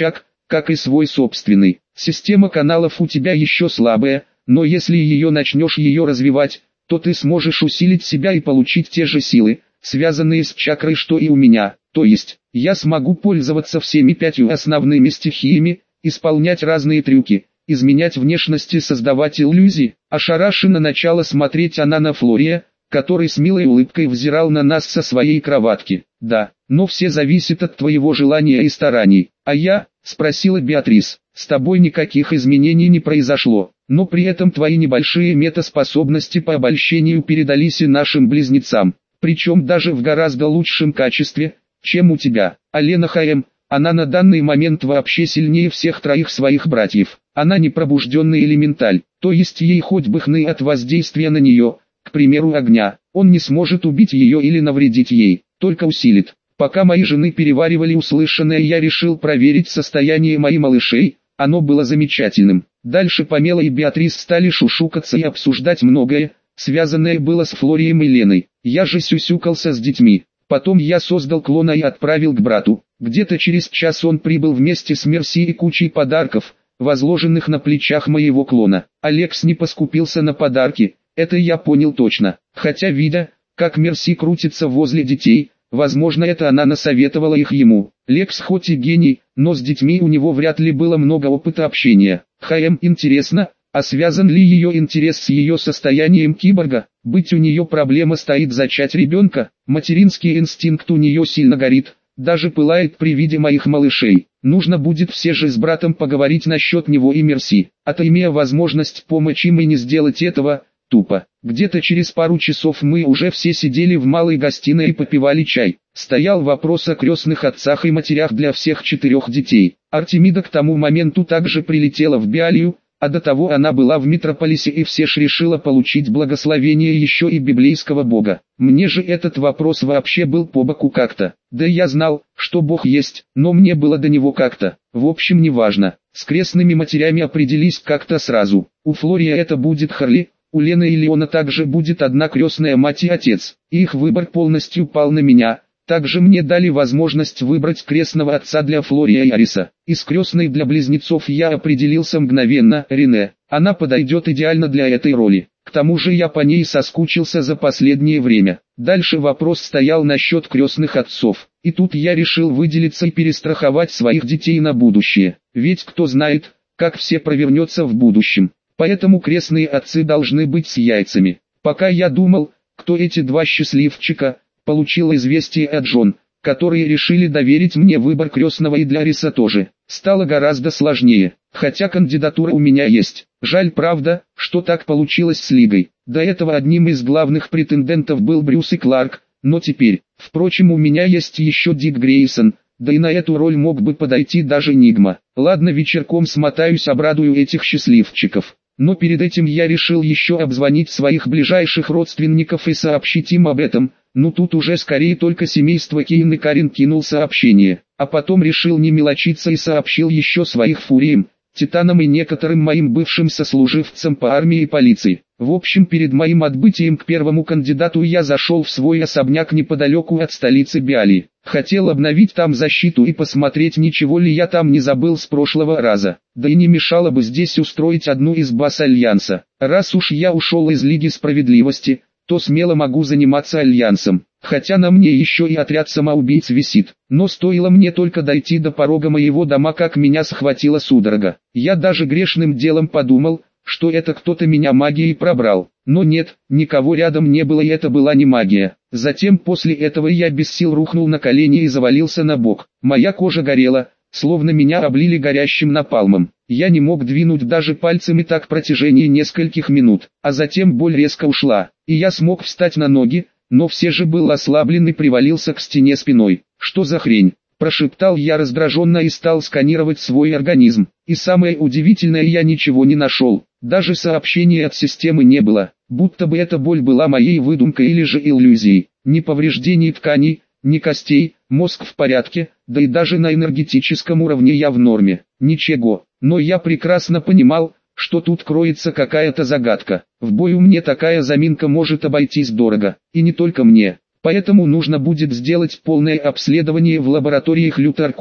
как и свой собственный. Система каналов у тебя еще слабая, но если ее начнешь ее развивать, то ты сможешь усилить себя и получить те же силы, связанные с чакрой, что и у меня. То есть, я смогу пользоваться всеми пятью основными стихиями, исполнять разные трюки, изменять внешность и создавать иллюзии. Ошарашенно начала смотреть она на Флория, который с милой улыбкой взирал на нас со своей кроватки. «Да, но все зависит от твоего желания и стараний. А я?» – спросила Беатрис. «С тобой никаких изменений не произошло, но при этом твои небольшие метаспособности по обольщению передались и нашим близнецам, причем даже в гораздо лучшем качестве, чем у тебя. Алена Х.М., она на данный момент вообще сильнее всех троих своих братьев. Она не пробужденный элементаль, то есть ей хоть бы хны от воздействия на нее, к примеру огня, он не сможет убить ее или навредить ей, только усилит. Пока мои жены переваривали услышанное, я решил проверить состояние моих малышей, оно было замечательным. Дальше Памела и Беатрис стали шушукаться и обсуждать многое, связанное было с Флорием и Леной. Я же сюсюкался с детьми. Потом я создал клона и отправил к брату. Где-то через час он прибыл вместе с Мерси и кучей подарков, возложенных на плечах моего клона. Алекс не поскупился на подарки, это я понял точно. Хотя видя, как Мерси крутится возле детей, возможно это она насоветовала их ему. Лекс хоть и гений, но с детьми у него вряд ли было много опыта общения. ХМ интересно, а связан ли ее интерес с ее состоянием киборга? Быть у нее проблема стоит зачать ребенка, материнский инстинкт у нее сильно горит, даже пылает при виде моих малышей. Нужно будет все же с братом поговорить насчет него и Мерси, а то имея возможность помочь им и не сделать этого, тупо. Где-то через пару часов мы уже все сидели в малой гостиной и попивали чай. Стоял вопрос о крестных отцах и матерях для всех четырех детей. Артемида к тому моменту также прилетела в Биалию, а до того она была в Метрополисе и все ж решила получить благословение еще и библейского бога. Мне же этот вопрос вообще был по боку как-то. Да я знал, что бог есть, но мне было до него как-то. В общем неважно, с крестными матерями определись как-то сразу. У Флория это будет Харли, у Лены и Леона также будет одна крестная мать и отец. И их выбор полностью пал на меня. Также мне дали возможность выбрать крестного отца для Флория и Ариса. Из крестной для близнецов я определился мгновенно, Рене. Она подойдет идеально для этой роли. К тому же я по ней соскучился за последнее время. Дальше вопрос стоял насчет крестных отцов. И тут я решил выделиться и перестраховать своих детей на будущее. Ведь кто знает, как все провернется в будущем. Поэтому крестные отцы должны быть с яйцами. Пока я думал, кто эти два счастливчика, получил известие от Джон, которые решили доверить мне выбор крестного и для Ариса тоже. Стало гораздо сложнее, хотя кандидатура у меня есть. Жаль правда, что так получилось с Лигой. До этого одним из главных претендентов был Брюс и Кларк, но теперь, впрочем, у меня есть еще Дик Грейсон, да и на эту роль мог бы подойти даже Нигма. Ладно, вечерком смотаюсь, обрадую этих счастливчиков. Но перед этим я решил еще обзвонить своих ближайших родственников и сообщить им об этом. Ну тут уже скорее только семейство Кейн и Карин кинул сообщение, а потом решил не мелочиться и сообщил еще своих фуриям, титанам и некоторым моим бывшим сослуживцам по армии и полиции. В общем, перед моим отбытием к первому кандидату я зашел в свой особняк неподалеку от столицы Биалии. Хотел обновить там защиту и посмотреть, ничего ли я там не забыл с прошлого раза. Да и не мешало бы здесь устроить одну из баз Альянса. Раз уж я ушел из Лиги Справедливости, то смело могу заниматься Альянсом. Хотя на мне еще и отряд самоубийц висит. Но стоило мне только дойти до порога моего дома, как меня схватила судорога. Я даже грешным делом подумал, что это кто-то меня магией пробрал. Но нет, никого рядом не было, и это была не магия. Затем после этого я без сил рухнул на колени и завалился на бок. Моя кожа горела, словно меня облили горящим напалмом. Я не мог двинуть даже пальцами так в протяжении нескольких минут, а затем боль резко ушла, и я смог встать на ноги, но все же был ослаблен и привалился к стене спиной. «Что за хрень?» – прошептал я раздраженно и стал сканировать свой организм. И самое удивительное, я ничего не нашел, даже сообщения от системы не было, будто бы эта боль была моей выдумкой или же иллюзией. Ни повреждений тканей, ни костей, мозг в порядке, да и даже на энергетическом уровне я в норме. Ничего, но я прекрасно понимал, что тут кроется какая-то загадка. В бою мне такая заминка может обойтись дорого, и не только мне. Поэтому нужно будет сделать полное обследование в лабораториях Лютеркорп.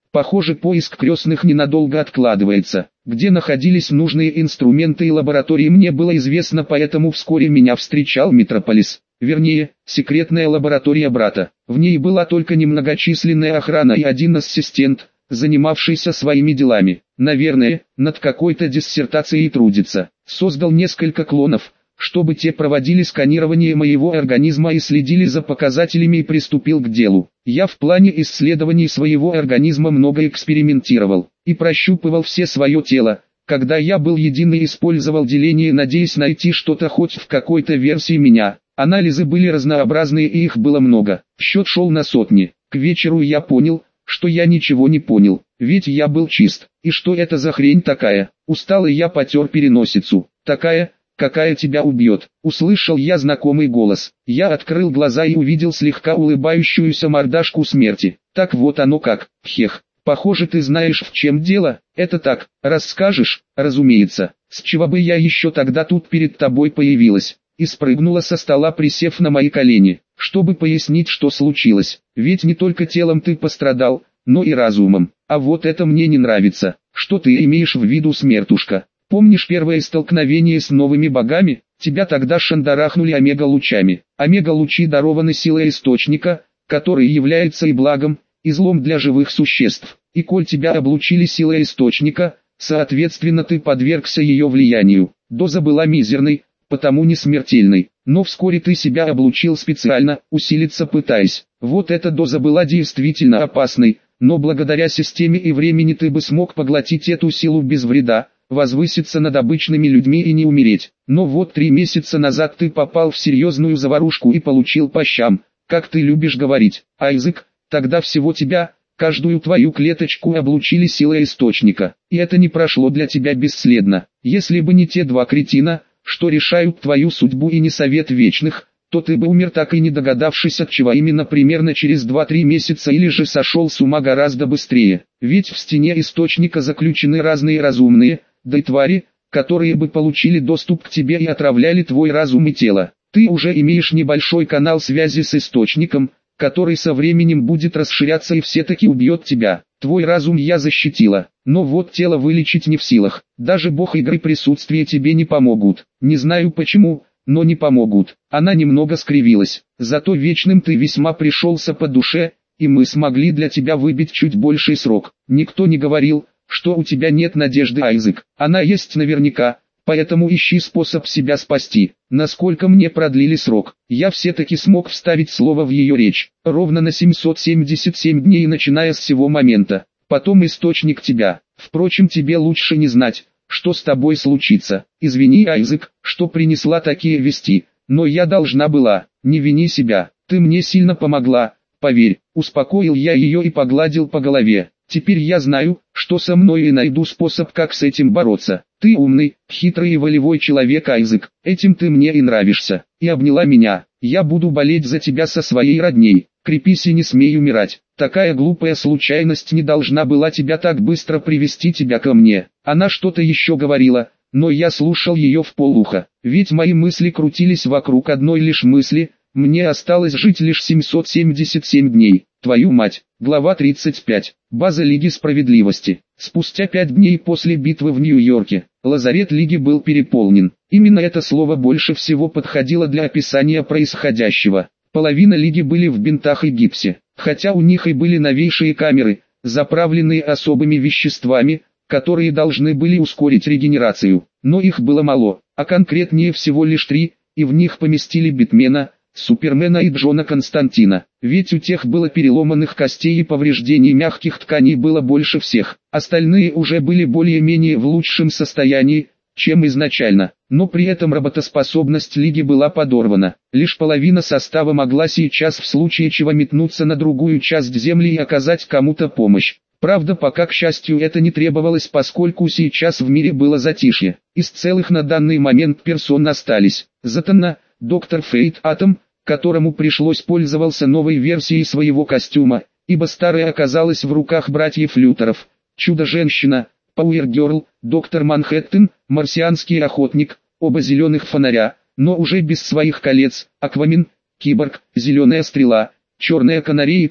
Похоже, поиск крестных ненадолго откладывается. Где находились нужные инструменты и лаборатории, мне было известно, поэтому вскоре меня встречал Метрополис. Вернее, секретная лаборатория брата. В ней была только немногочисленная охрана и один ассистент, занимавшийся своими делами. Наверное, над какой-то диссертацией трудится. Создал несколько клонов, чтобы те проводили сканирование моего организма и следили за показателями, и приступил к делу. Я в плане исследований своего организма много экспериментировал и прощупывал все свое тело. Когда я был единый, использовал деление, надеясь найти что-то хоть в какой-то версии меня. Анализы были разнообразные и их было много. Счет шел на сотни. К вечеру я понял, что я ничего не понял, ведь я был чист. И что это за хрень такая? Усталый я потер переносицу. Такая, какая тебя убьет. Услышал я знакомый голос. Я открыл глаза и увидел слегка улыбающуюся мордашку смерти. Так вот оно как, хех. Похоже, ты знаешь, в чем дело. Это так, расскажешь? Разумеется. С чего бы я еще тогда тут перед тобой появилась? И спрыгнула со стола, присев на мои колени, чтобы пояснить, что случилось. Ведь не только телом ты пострадал, но и разумом. А вот это мне не нравится. Что ты имеешь в виду, смертушка? Помнишь первое столкновение с новыми богами? Тебя тогда шандарахнули омега-лучами. Омега-лучи дарованы силой источника, который является и благом, и злом для живых существ. И коль тебя облучили силой источника, соответственно ты подвергся ее влиянию. Доза была мизерной, потому не смертельной. Но вскоре ты себя облучил специально, усилиться пытаясь. Вот эта доза была действительно опасной, но благодаря системе и времени ты бы смог поглотить эту силу без вреда, возвыситься над обычными людьми и не умереть. Но вот три месяца назад ты попал в серьезную заварушку и получил по щам, как ты любишь говорить. Айзек, тогда всего тебя, каждую твою клеточку облучили силой источника. И это не прошло для тебя бесследно. Если бы не те два кретина, что решают твою судьбу, и не совет вечных, то ты бы умер, так и не догадавшись от чего именно, примерно через два-три месяца, или же сошел с ума гораздо быстрее. Ведь в стене источника заключены разные разумные, да и твари, которые бы получили доступ к тебе и отравляли твой разум и тело. Ты уже имеешь небольшой канал связи с источником, который со временем будет расширяться и все-таки убьет тебя. Твой разум я защитила, но вот тело вылечить не в силах. Даже бог игры присутствия тебе не помогут. Не знаю почему, но не помогут. Она немного скривилась. Зато вечным ты весьма пришелся по душе, и мы смогли для тебя выбить чуть больший срок. Никто не говорил, что у тебя нет надежды, Айзек. Она есть наверняка, поэтому ищи способ себя спасти. Насколько мне продлили срок, я все-таки смог вставить слово в ее речь. Ровно на семьсот семьдесят семь дней, начиная с сего момента. Потом источник тебя. Впрочем, тебе лучше не знать, что с тобой случится. Извини, Айзек, что принесла такие вести, но я должна была. Не вини себя, ты мне сильно помогла, поверь. Успокоил я ее и погладил по голове. Теперь я знаю, что со мной, и найду способ, как с этим бороться. Ты умный, хитрый и волевой человек, Айзек. Этим ты мне и нравишься. И обняла меня. Я буду болеть за тебя со своей родней. Крепись и не смей умирать. Такая глупая случайность не должна была тебя так быстро привести тебя ко мне. Она что-то еще говорила, но я слушал ее вполуха. Ведь мои мысли крутились вокруг одной лишь мысли. Мне осталось жить лишь семьсот семьдесят семь дней. Твою мать. Глава тридцать пять. База Лиги Справедливости. Спустя пять дней после битвы в Нью-Йорке, лазарет Лиги был переполнен. Именно это слово больше всего подходило для описания происходящего. Половина Лиги были в бинтах и гипсе, хотя у них и были новейшие камеры, заправленные особыми веществами, которые должны были ускорить регенерацию. Но их было мало, а конкретнее всего лишь три, и в них поместили Бэтмена, Супермена и Джона Константина. Ведь у тех было переломанных костей и повреждений мягких тканей было больше всех. Остальные уже были более-менее в лучшем состоянии, чем изначально. Но при этом работоспособность Лиги была подорвана. Лишь половина состава могла сейчас в случае чего метнуться на другую часть Земли и оказать кому-то помощь. Правда, пока, к счастью, это не требовалось, поскольку сейчас в мире было затишье. Из целых на данный момент персон остались Затана, доктор Фейт, Атом, которому пришлось пользоваться новой версией своего костюма, ибо старая оказалась в руках братьев Лютеров, Чудо-женщина, Пауэр-герл, доктор Манхэттен, марсианский охотник, оба зеленых фонаря, но уже без своих колец, Аквамен, Киборг, зеленая стрела, черная канарейка,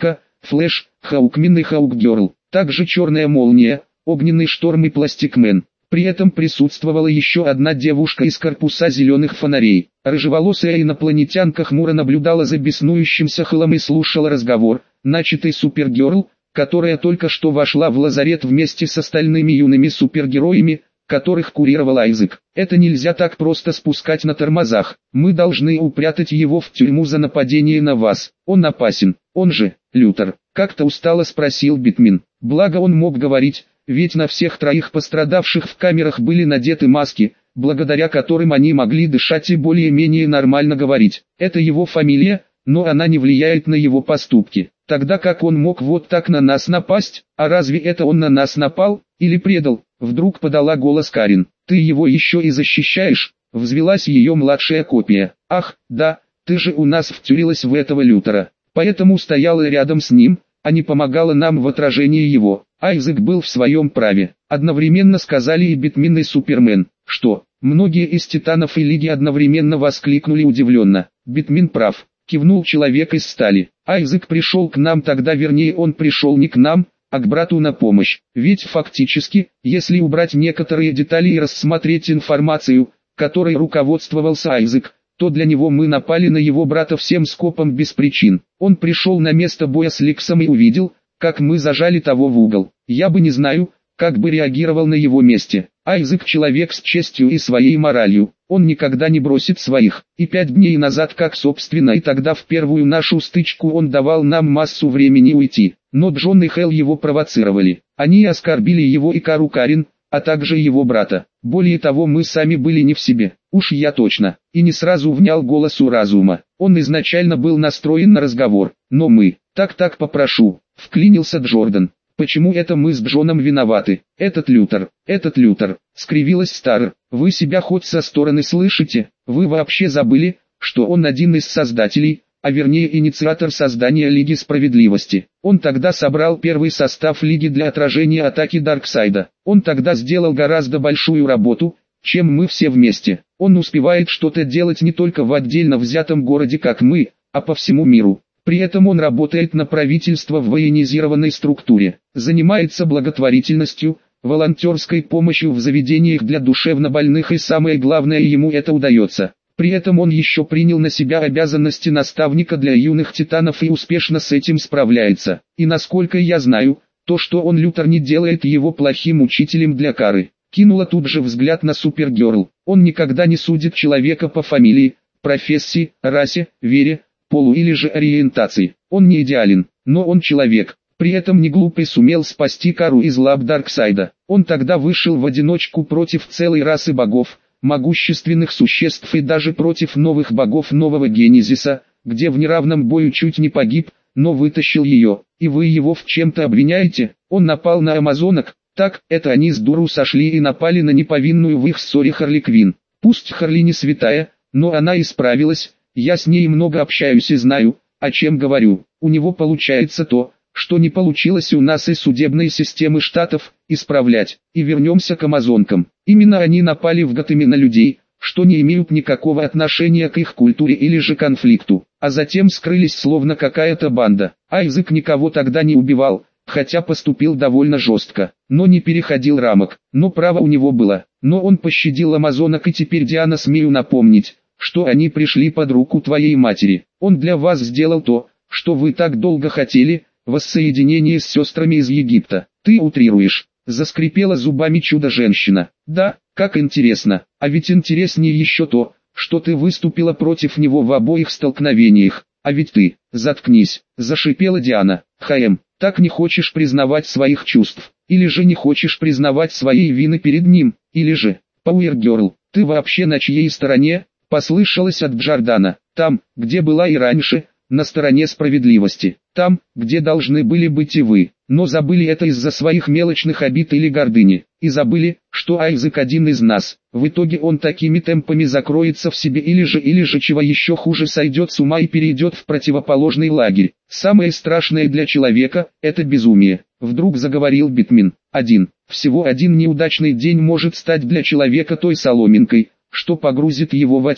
Флэш, Хаукмен и Хаукгерл, также Черная Молния, Огненный Шторм и Пластикмен. При этом присутствовала еще одна девушка из корпуса зеленых фонарей. Рыжеволосая инопланетянка хмуро наблюдала за беснующимся Хеллом и слушала разговор, начатый Супергерл, которая только что вошла в лазарет вместе с остальными юными супергероями, которых курировал Айзек. Это нельзя так просто спускать на тормозах. Мы должны упрятать его в тюрьму за нападение на вас. Он опасен. Он же, Лютер. Как-то устало спросил Битмин. Благо он мог говорить, ведь на всех троих пострадавших в камерах были надеты маски, благодаря которым они могли дышать и более-менее нормально говорить. Это его фамилия, но она не влияет на его поступки. Тогда как он мог вот так на нас напасть? А разве это он на нас напал, или предал? Вдруг подала голос Карин. Ты его еще и защищаешь? Взвелась ее младшая копия. Ах, да, ты же у нас втюрилась в этого Лютера. Поэтому стояла рядом с ним, а не помогала нам в отражении его. Айзек был в своем праве. Одновременно сказали и Битмин и Супермен. Что? Многие из Титанов и Лиги одновременно воскликнули удивленно. Битмин прав. Кивнул человек из стали. Айзек пришел к нам тогда, вернее он пришел не к нам, а к брату на помощь. Ведь фактически, если убрать некоторые детали и рассмотреть информацию, которой руководствовался Айзек, то для него мы напали на его брата всем скопом без причин. Он пришел на место боя с Ликсом и увидел, как мы зажали того в угол. Я бы не знаю, как бы реагировал на его месте. Айзек человек с честью и своей моралью. Он никогда не бросит своих. И пять дней назад, как собственно и тогда в первую нашу стычку, он давал нам массу времени уйти. Но Джон и Хелл его провоцировали. Они оскорбили его и Кару Карин, а также его брата. Более того, мы сами были не в себе. Уж я точно. И не сразу внял голосу разума. Он изначально был настроен на разговор. Но мы... Так-так попрошу. Вклинился Джордан. Почему это мы с Джоном виноваты? Этот Лютер, этот Лютер, скривилась Стар. Вы себя хоть со стороны слышите? Вы вообще забыли, что он один из создателей, а вернее инициатор создания Лиги Справедливости. Он тогда собрал первый состав Лиги для отражения атаки Дарксайда. Он тогда сделал гораздо большую работу, чем мы все вместе. Он успевает что-то делать не только в отдельно взятом городе, как мы, а по всему миру. При этом он работает на правительство в военизированной структуре, занимается благотворительностью, волонтерской помощью в заведениях для душевнобольных и самое главное, ему это удается. При этом он еще принял на себя обязанности наставника для юных титанов и успешно с этим справляется. И насколько я знаю, то, что он Лютер, не делает его плохим учителем для Кары. Кинула тут же взгляд на Супергерл. Он никогда не судит человека по фамилии, профессии, расе, вере, полу или же ориентации. Он не идеален, но он человек. При этом не глупый сумел спасти Кару из лап Дарксайда. Он тогда вышел в одиночку против целой расы богов, могущественных существ и даже против новых богов нового Генезиса, где в неравном бою чуть не погиб, но вытащил ее. И вы его в чем-то обвиняете? Он напал на амазонок? Так, это они с дуру сошли и напали на неповинную в их ссоре Харли Квинн. Пусть Харли не святая, но она исправилась. Я с ней много общаюсь и знаю, о чем говорю. У него получается то, что не получилось у нас из судебной системы штатов, исправлять. И вернемся к амазонкам. Именно они напали в Готэме на людей, что не имеют никакого отношения к их культуре или же конфликту, а затем скрылись словно какая-то банда. Айзек никого тогда не убивал, хотя поступил довольно жестко, но не переходил рамок. Но право у него было. Но он пощадил амазонок, и теперь, Диана, смею напомнить, что они пришли под руку твоей матери. Он для вас сделал то, что вы так долго хотели, воссоединение с сестрами из Египта. Ты утрируешь. Заскрипела зубами чудо-женщина. Да, как интересно. А ведь интереснее еще то, что ты выступила против него в обоих столкновениях. А ведь ты... Заткнись, зашипела Диана. Хаэм, так не хочешь признавать своих чувств. Или же не хочешь признавать своей вины перед ним. Или же... Пауэргерл, ты вообще на чьей стороне? Послышалось от Джордана. Там, где была и раньше, на стороне справедливости. Там, где должны были быть и вы. Но забыли это из-за своих мелочных обид или гордыни. И забыли, что Айзек один из нас. В итоге он такими темпами закроется в себе или же или же чего еще хуже, сойдет с ума и перейдет в противоположный лагерь. Самое страшное для человека – это безумие. Вдруг заговорил Битмин. Один. Всего один неудачный день может стать для человека той соломинкой, что погрузит его во тьму.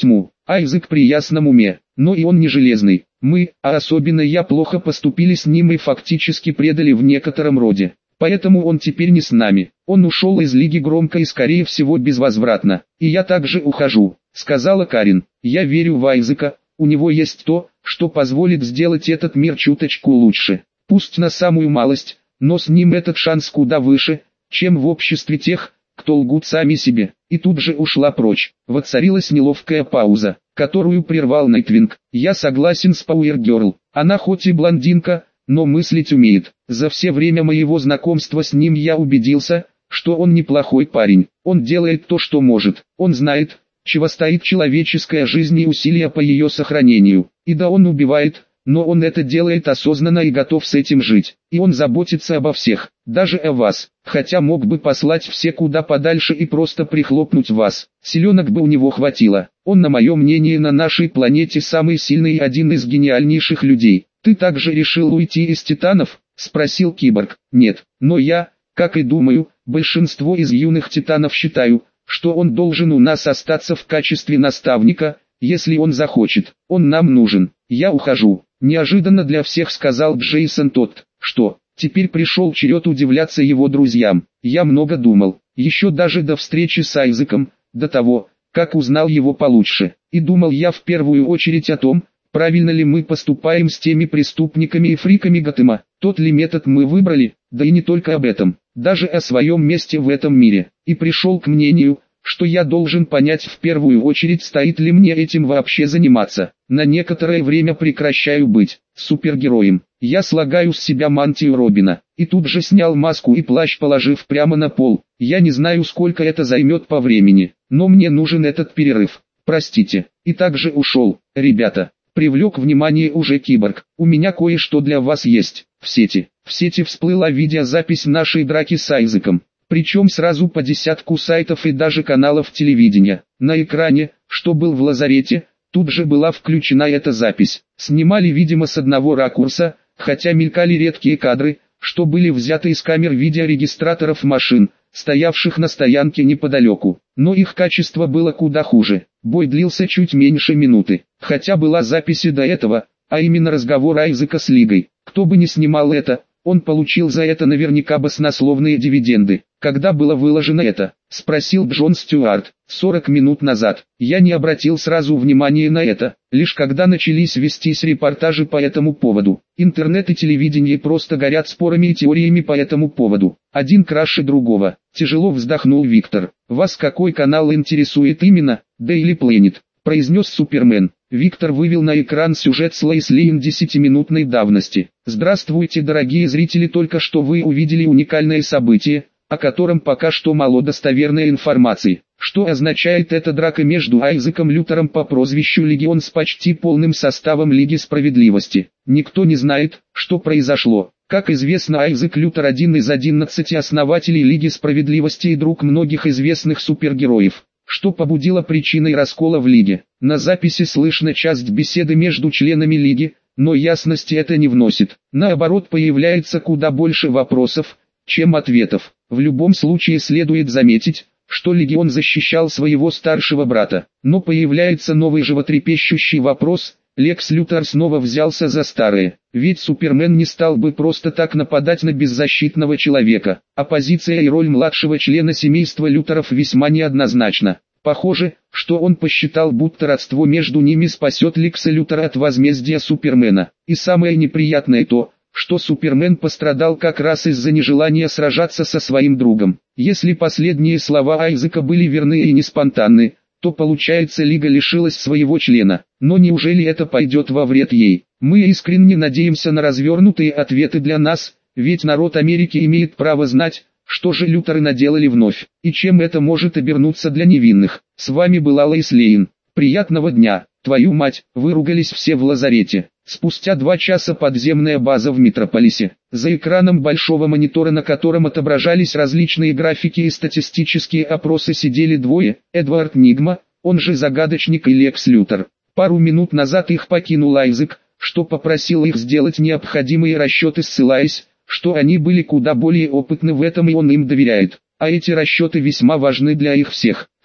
Айзек при ясном уме, но и он не железный. Мы, а особенно я, плохо поступили с ним и фактически предали в некотором роде. Поэтому он теперь не с нами. Он ушел из лиги громко и скорее всего безвозвратно. И я также ухожу, сказала Карин. Я верю в Айзека, у него есть то, что позволит сделать этот мир чуточку лучше. Пусть на самую малость, но с ним этот шанс куда выше, чем в обществе тех, кто лгут сами себе. И тут же ушла прочь. Воцарилась неловкая пауза, которую прервал Найтвинг. Я согласен с Пауэргерл. Она хоть и блондинка, но мыслить умеет. За все время моего знакомства с ним я убедился, что он неплохой парень. Он делает то, что может. Он знает, чего стоит человеческая жизнь и усилия по ее сохранению. И да, он убивает, но он это делает осознанно и готов с этим жить. И он заботится обо всех, даже о вас. Хотя мог бы послать все куда подальше и просто прихлопнуть вас. Силенок бы у него хватило. Он, на мое мнение, на нашей планете самый сильный и один из гениальнейших людей. «Ты также решил уйти из Титанов?» – спросил Киборг. «Нет, но я, как и думаю, большинство из юных Титанов считаю, что он должен у нас остаться в качестве наставника, если он захочет. Он нам нужен. Я ухожу». Неожиданно для всех сказал Джейсон Тодд. «Что, теперь пришел черед удивляться его друзьям? Я много думал, еще даже до встречи с Айзеком, до того, как узнал его получше. И думал я в первую очередь о том, правильно ли мы поступаем с теми преступниками и фриками Готэма, тот ли метод мы выбрали, да и не только об этом, даже о своем месте в этом мире. И пришел к мнению, что я должен понять в первую очередь, стоит ли мне этим вообще заниматься. На некоторое время прекращаю быть супергероем. Я слагаю с себя мантию Робина, и тут же снял маску и плащ, положив прямо на пол. Я не знаю, сколько это займет по времени, но мне нужен этот перерыв. Простите. И также ушел, ребята. Привлек внимание уже Киборг. У меня кое-что для вас есть. В сети. В сети всплыла видеозапись нашей драки с Айзеком. Причем сразу по десятку сайтов и даже каналов телевидения. На экране, что был в лазарете, тут же была включена эта запись. Снимали, видимо, с одного ракурса, хотя мелькали редкие кадры, что были взяты из камер видеорегистраторов машин, стоявших на стоянке неподалеку. Но их качество было куда хуже. Бой длился чуть меньше минуты, хотя была запись и до этого, а именно разговор Айзека с Лигой. Кто бы ни снимал это, он получил за это наверняка баснословные дивиденды. «Когда было выложено это?» – спросил Джон Стюарт. сорок минут назад. Я не обратил сразу внимания на это, лишь когда начались вестись репортажи по этому поводу. Интернет и телевидение просто горят спорами и теориями по этому поводу. Один краше другого. Тяжело вздохнул Виктор. «Вас какой канал интересует именно?» «Daily Planet», – произнес Супермен. Виктор вывел на экран сюжет с Лоис Лейн десятиминутной давности. «Здравствуйте, дорогие зрители, только что вы увидели уникальное событие, о котором пока что мало достоверной информации. Что означает эта драка между Айзеком Лютером по прозвищу Легион с почти полным составом Лиги Справедливости? Никто не знает, что произошло. Как известно, Айзек Лютер один из одиннадцати основателей Лиги Справедливости и друг многих известных супергероев. Что побудило причиной раскола в Лиге? На записи слышна часть беседы между членами Лиги, но ясности это не вносит. Наоборот, появляется куда больше вопросов, чем ответов. В любом случае следует заметить, что Легион защищал своего старшего брата. Но появляется новый животрепещущий вопрос: Лекс Лютер снова взялся за старое. Ведь Супермен не стал бы просто так нападать на беззащитного человека. А позиция и роль младшего члена семейства Лютеров весьма неоднозначна. Похоже, что он посчитал, будто родство между ними спасет Лекса Лютера от возмездия Супермена. И самое неприятное то, что Супермен пострадал как раз из-за нежелания сражаться со своим другом. Если последние слова Айзека были верны и не спонтанны, то получается, Лига лишилась своего члена. Но неужели это пойдет во вред ей? Мы искренне надеемся на развернутые ответы для нас, ведь народ Америки имеет право знать, что же Лютеры наделали вновь, и чем это может обернуться для невинных. С вами была Лоис Лейн. Приятного дня. Твою мать, выругались все в лазарете. Спустя два часа подземная база в Метрополисе. За экраном большого монитора, на котором отображались различные графики и статистические опросы, сидели двое: Эдвард Нигма, он же Загадочник, и Лекс Лютер. Пару минут назад их покинул Айзек, что попросил их сделать необходимые расчеты, ссылаясь, что они были куда более опытны в этом и он им доверяет. А эти расчеты весьма важны для их всех.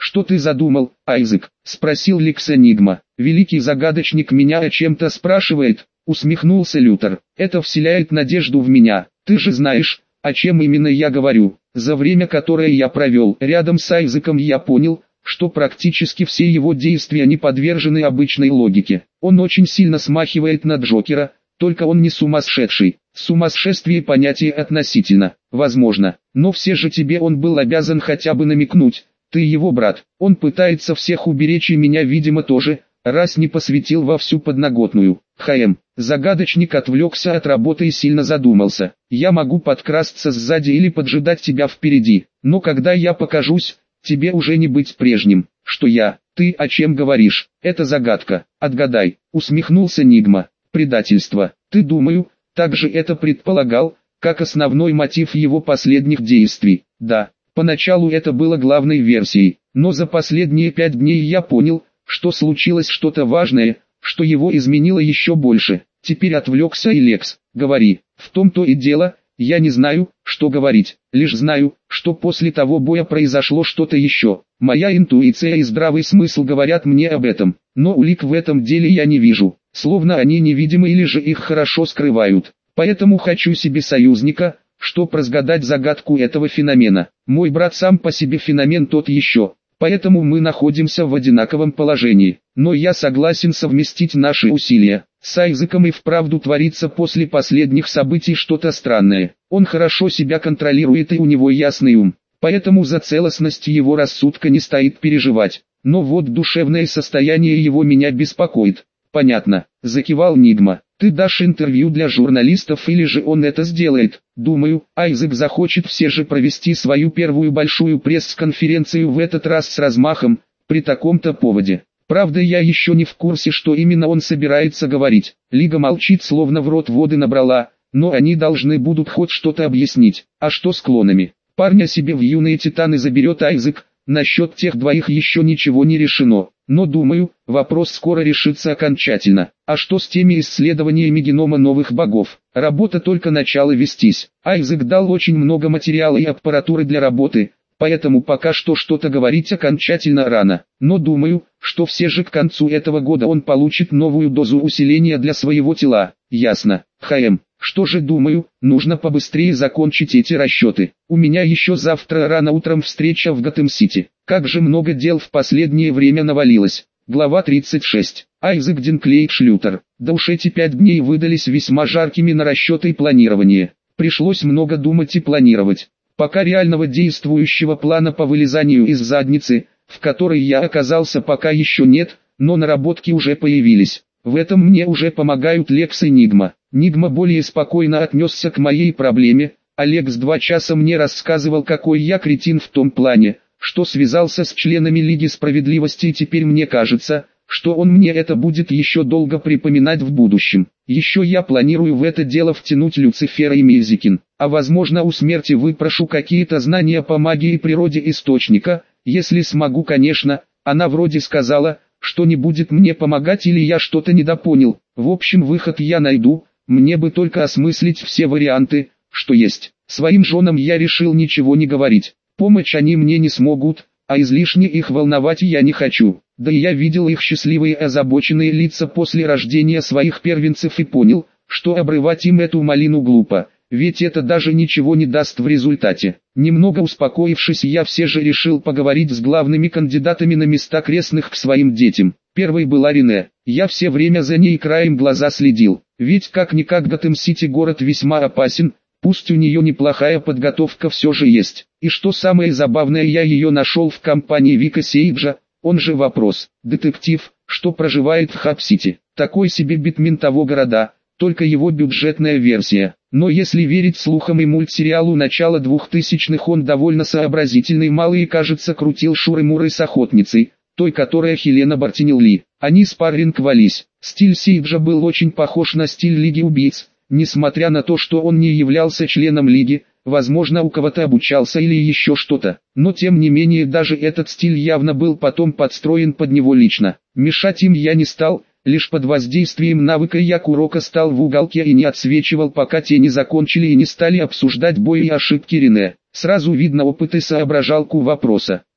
«Что ты задумал, Айзек?» — спросил Лекс Энигма. «Великий загадочник меня о чем-то спрашивает», — усмехнулся Лютер. «Это вселяет надежду в меня. Ты же знаешь, о чем именно я говорю. За время, которое я провел рядом с Айзеком, я понял, что практически все его действия не подвержены обычной логике. Он очень сильно смахивает на Джокера, только он не сумасшедший. Сумасшествие понятие относительно, возможно, но все же тебе он был обязан хотя бы намекнуть. Ты его брат, он пытается всех уберечь и меня, видимо, тоже, раз не посвятил во всю подноготную. Хм, загадочник отвлекся от работы и сильно задумался. Я могу подкрасться сзади или поджидать тебя впереди, но когда я покажусь, тебе уже не быть прежним. Что я? Ты о чем говоришь? Это загадка. Отгадай. Усмехнулся Нигма. Предательство. Ты, думаю, также это предполагал, как основной мотив его последних действий. Да, поначалу это было главной версией, но за последние пять дней я понял, что случилось что-то важное, что его изменило еще больше. Теперь отвлекся и Лекс. Говори. В том-то и дело, я не знаю, что говорить, лишь знаю, что после того боя произошло что-то еще. Моя интуиция и здравый смысл говорят мне об этом, но улик в этом деле я не вижу, словно они невидимы или же их хорошо скрывают. Поэтому хочу себе союзника, чтобы разгадать загадку этого феномена. Мой брат сам по себе феномен тот еще, поэтому мы находимся в одинаковом положении. Но я согласен совместить наши усилия. С Айзеком и вправду творится после последних событий что-то странное. Он хорошо себя контролирует и у него ясный ум, поэтому за целостность его рассудка не стоит переживать. Но вот душевное состояние его меня беспокоит. Понятно, закивал Нигма. Ты дашь интервью для журналистов или же он это сделает? Думаю, Айзек захочет все же провести свою первую большую пресс-конференцию в этот раз с размахом, при таком-то поводе. Правда, я еще не в курсе, что именно он собирается говорить. Лига молчит, словно в рот воды набрала, но они должны будут хоть что-то объяснить. А что с клонами? Парня себе в юные титаны заберет Айзек, насчет тех двоих еще ничего не решено. Но думаю, вопрос скоро решится окончательно. А что с теми исследованиями генома новых богов? Работа только начала вестись. Айзек дал очень много материала и аппаратуры для работы, поэтому пока что что-то говорить окончательно рано. Но думаю, что все же к концу этого года он получит новую дозу усиления для своего тела. Ясно. Хм. Что же думаю, нужно побыстрее закончить эти расчеты. У меня еще завтра рано утром встреча в Готэм-Сити. Как же много дел в последнее время навалилось. Глава тридцать шесть. Айзек Динклейдж Шлютер. Да уж эти пять дней выдались весьма жаркими на расчеты и планирование. Пришлось много думать и планировать. Пока реального действующего плана по вылезанию из задницы, в которой я оказался, пока еще нет, но наработки уже появились. В этом мне уже помогают Лекс и Нигма. Нигма более спокойно отнесся к моей проблеме, а Лекс два часа мне рассказывал, какой я кретин в том плане, что связался с членами Лиги Справедливости, и теперь мне кажется, что он мне это будет еще долго припоминать в будущем. Еще я планирую в это дело втянуть Люцифера и Мезикин, а возможно у смерти выпрошу какие-то знания по магии и природе источника, если смогу, конечно. Она вроде сказала, что не будет мне помогать, или я что-то недопонял. В общем, выход я найду, мне бы только осмыслить все варианты, что есть. Своим женам я решил ничего не говорить, помочь они мне не смогут, а излишне их волновать я не хочу. Да и я видел их счастливые и озабоченные лица после рождения своих первенцев и понял, что обрывать им эту малину глупо, ведь это даже ничего не даст в результате. Немного успокоившись, я все же решил поговорить с главными кандидатами на места крестных к своим детям. Первой была Рене. Я все время за ней краем глаза следил, ведь как-никак Готэм-Сити город весьма опасен, пусть у нее неплохая подготовка все же есть. И что самое забавное, я ее нашел в компании Вика Сейджа, он же Вопрос, детектив, что проживает в Хаб-Сити. Такой себе Битмен того города, только его бюджетная версия. Но если верить слухам и мультсериалу начала двухтысячных, он довольно сообразительный малый и, кажется, крутил шуры-муры с охотницей, той, которая Хелена Бартинелли. Они спарринговались. Стиль Сейджа был очень похож на стиль Лиги Убийц, несмотря на то, что он не являлся членом Лиги, возможно, у кого-то обучался или еще что-то. Но тем не менее даже этот стиль явно был потом подстроен под него лично. Мешать им я не стал, лишь под воздействием навыка я Куроко стал в уголке и не отсвечивал, пока те не закончили и не стали обсуждать бой и ошибки Рене. Сразу видно опыт и соображалку вопроса.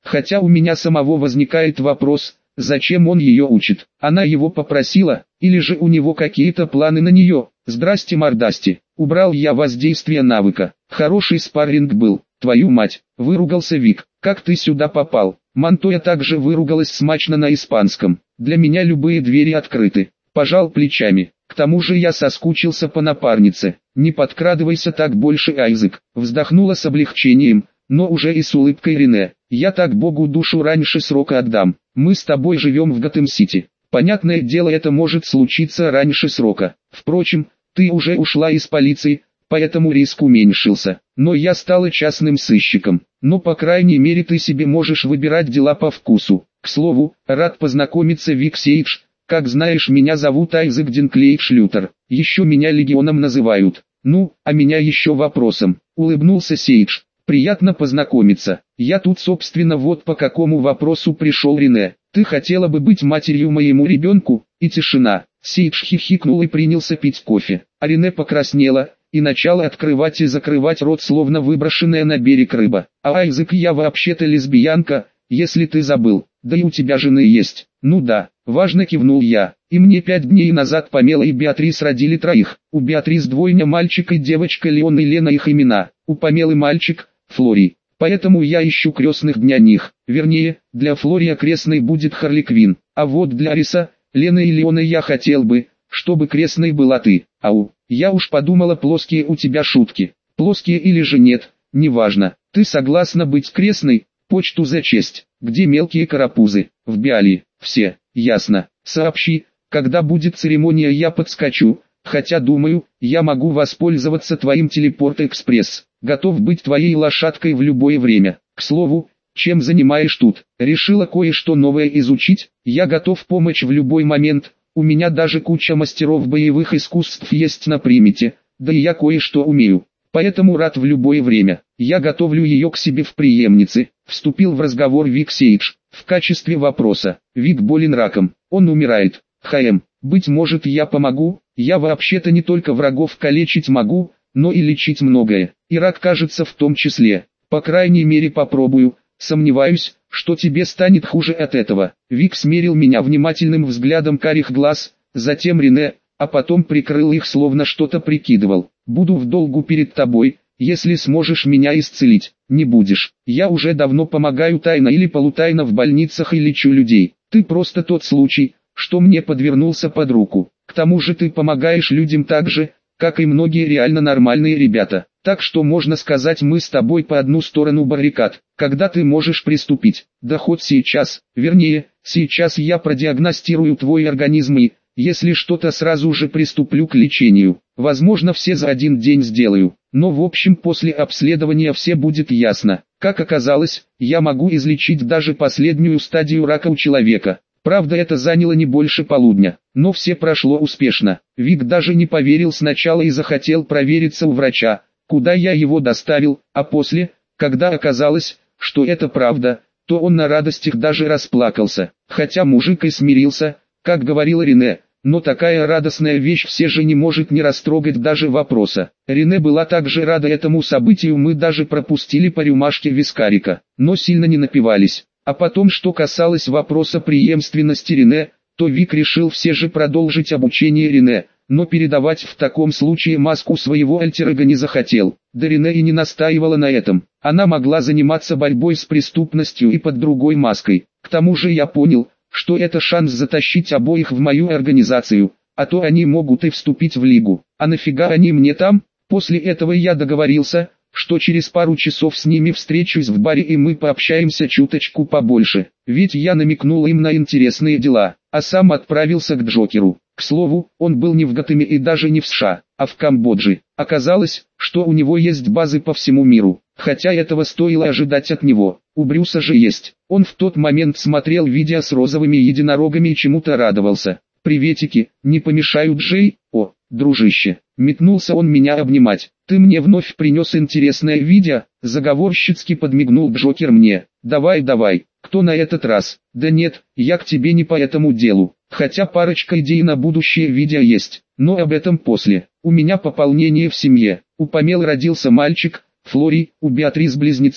Хотя у меня самого возникает вопрос, зачем он ее учит? Она его попросила, или же у него какие-то планы на нее? Здрасте, мордасти. Убрал я воздействие навыка. Хороший спарринг был. Твою мать, выругался Вик. Как ты сюда попал? Монтоя также выругалась смачно на испанском. Для меня любые двери открыты. Пожал плечами. К тому же я соскучился по напарнице. Не подкрадывайся так больше, Айзек. Вздохнула с облегчением, но уже и с улыбкой Рене. Я так Богу душу раньше срока отдам. Мы с тобой живем в Готэм-Сити. Понятное дело, это может случиться раньше срока. Впрочем, ты уже ушла из полиции, поэтому риск уменьшился. Но я стала частным сыщиком. Но по крайней мере ты себе можешь выбирать дела по вкусу. К слову, рад познакомиться, Вик Сейдж. Как знаешь, меня зовут Айзек Динклейдж Шлютер. Еще меня Легионом называют. Ну, а меня еще вопросом. Улыбнулся Сейдж. Приятно познакомиться. Я тут собственно вот по какому вопросу пришел, Рене. Ты хотела бы быть матерью моему ребенку? И тишина. Сейдж хихикнул и принялся пить кофе. А Рене покраснела и начала открывать и закрывать рот, словно выброшенная на берег рыба. А Айзек, я вообще-то лесбиянка, если ты забыл. Да и у тебя жены есть. Ну да, важно, кивнул я. И мне пять дней назад Памела и Беатрис родили троих. У Беатрис двойня, мальчик и девочка, Леон и Лена их имена. У Памелы мальчик, Флори. Поэтому я ищу крестных для них. Вернее, для Флори крестной будет Харли Квинн. А вот для Риса, Лены и Леона я хотел бы, чтобы крестной была ты. Ау, я уж подумала, плоские у тебя шутки. Плоские или же нет, неважно. Ты согласна быть крестной? Почту за честь. Где мелкие карапузы? В Биалии. Все. Ясно. Сообщи, когда будет церемония, я подскочу. Хотя думаю, я могу воспользоваться твоим телепорт-экспресс. Готов быть твоей лошадкой в любое время. К слову, чем занимаешь тут? Решила кое-что новое изучить? Я готов помочь в любой момент. У меня даже куча мастеров боевых искусств есть на примете. Да и я кое-что умею. Поэтому рад в любое время. Я готовлю ее к себе в преемнице. Вступил в разговор Вик Сейдж. В качестве вопроса. Вик болен раком. Он умирает. ХМ. Быть может, я помогу? Я вообще-то не только врагов калечить могу, но и лечить многое. И рак, кажется, в том числе. По крайней мере, попробую. Сомневаюсь, что тебе станет хуже от этого. Вик смерил меня внимательным взглядом карих глаз, затем Рене, а потом прикрыл их, словно что-то прикидывал. Буду в долгу перед тобой, если сможешь меня исцелить. Не будешь. Я уже давно помогаю тайно или полутайно в больницах и лечу людей. Ты просто тот случай, что мне подвернулся под руку. К тому же ты помогаешь людям так же, как и многие реально нормальные ребята. Так что можно сказать, мы с тобой по одну сторону баррикад. Когда ты можешь приступить? Да хоть сейчас. Вернее, сейчас я продиагностирую твой организм и, если что-то, сразу же приступлю к лечению. Возможно, все за один день сделаю. Но в общем, после обследования все будет ясно. Как оказалось, я могу излечить даже последнюю стадию рака у человека. Правда, это заняло не больше полудня, но все прошло успешно. Вик даже не поверил сначала и захотел провериться у врача, куда я его доставил, а после, когда оказалось, что это правда, то он на радостях даже расплакался. Хотя мужик и смирился, как говорила Рене, но такая радостная вещь все же не может не растрогать даже вопроса. Рене была также рада этому событию, мы даже пропустили по рюмашке вискарика, но сильно не напивались. А потом, что касалось вопроса преемственности Рене, то Вик решил все же продолжить обучение Рене, но передавать в таком случае маску своего альтер-эго не захотел. Да Рене и не настаивала на этом. Она могла заниматься борьбой с преступностью и под другой маской. К тому же я понял, что это шанс затащить обоих в мою организацию, а то они могут и вступить в лигу. А нафига они мне там? После этого я договорился, что через пару часов с ними встречусь в баре и мы пообщаемся чуточку побольше. Ведь я намекнул им на интересные дела, а сам отправился к Джокеру. К слову, он был не в Готэме и даже не в США, а в Камбодже. Оказалось, что у него есть базы по всему миру, хотя этого стоило ожидать от него. У Брюса же есть. Он в тот момент смотрел видео с розовыми единорогами и чему-то радовался. «Приветики, не помешают, Джей?» «О, дружище!» Метнулся он меня обнимать. «Ты мне вновь принес интересное видео?» Заговорщицки подмигнул Джокер мне. «Давай, давай, кто на этот раз?» «Да нет, я к тебе не по этому делу. Хотя парочка идей на будущее видео есть, но об этом после. У меня пополнение в семье. У Памелы родился мальчик, Флори, у Беатрис близнецы,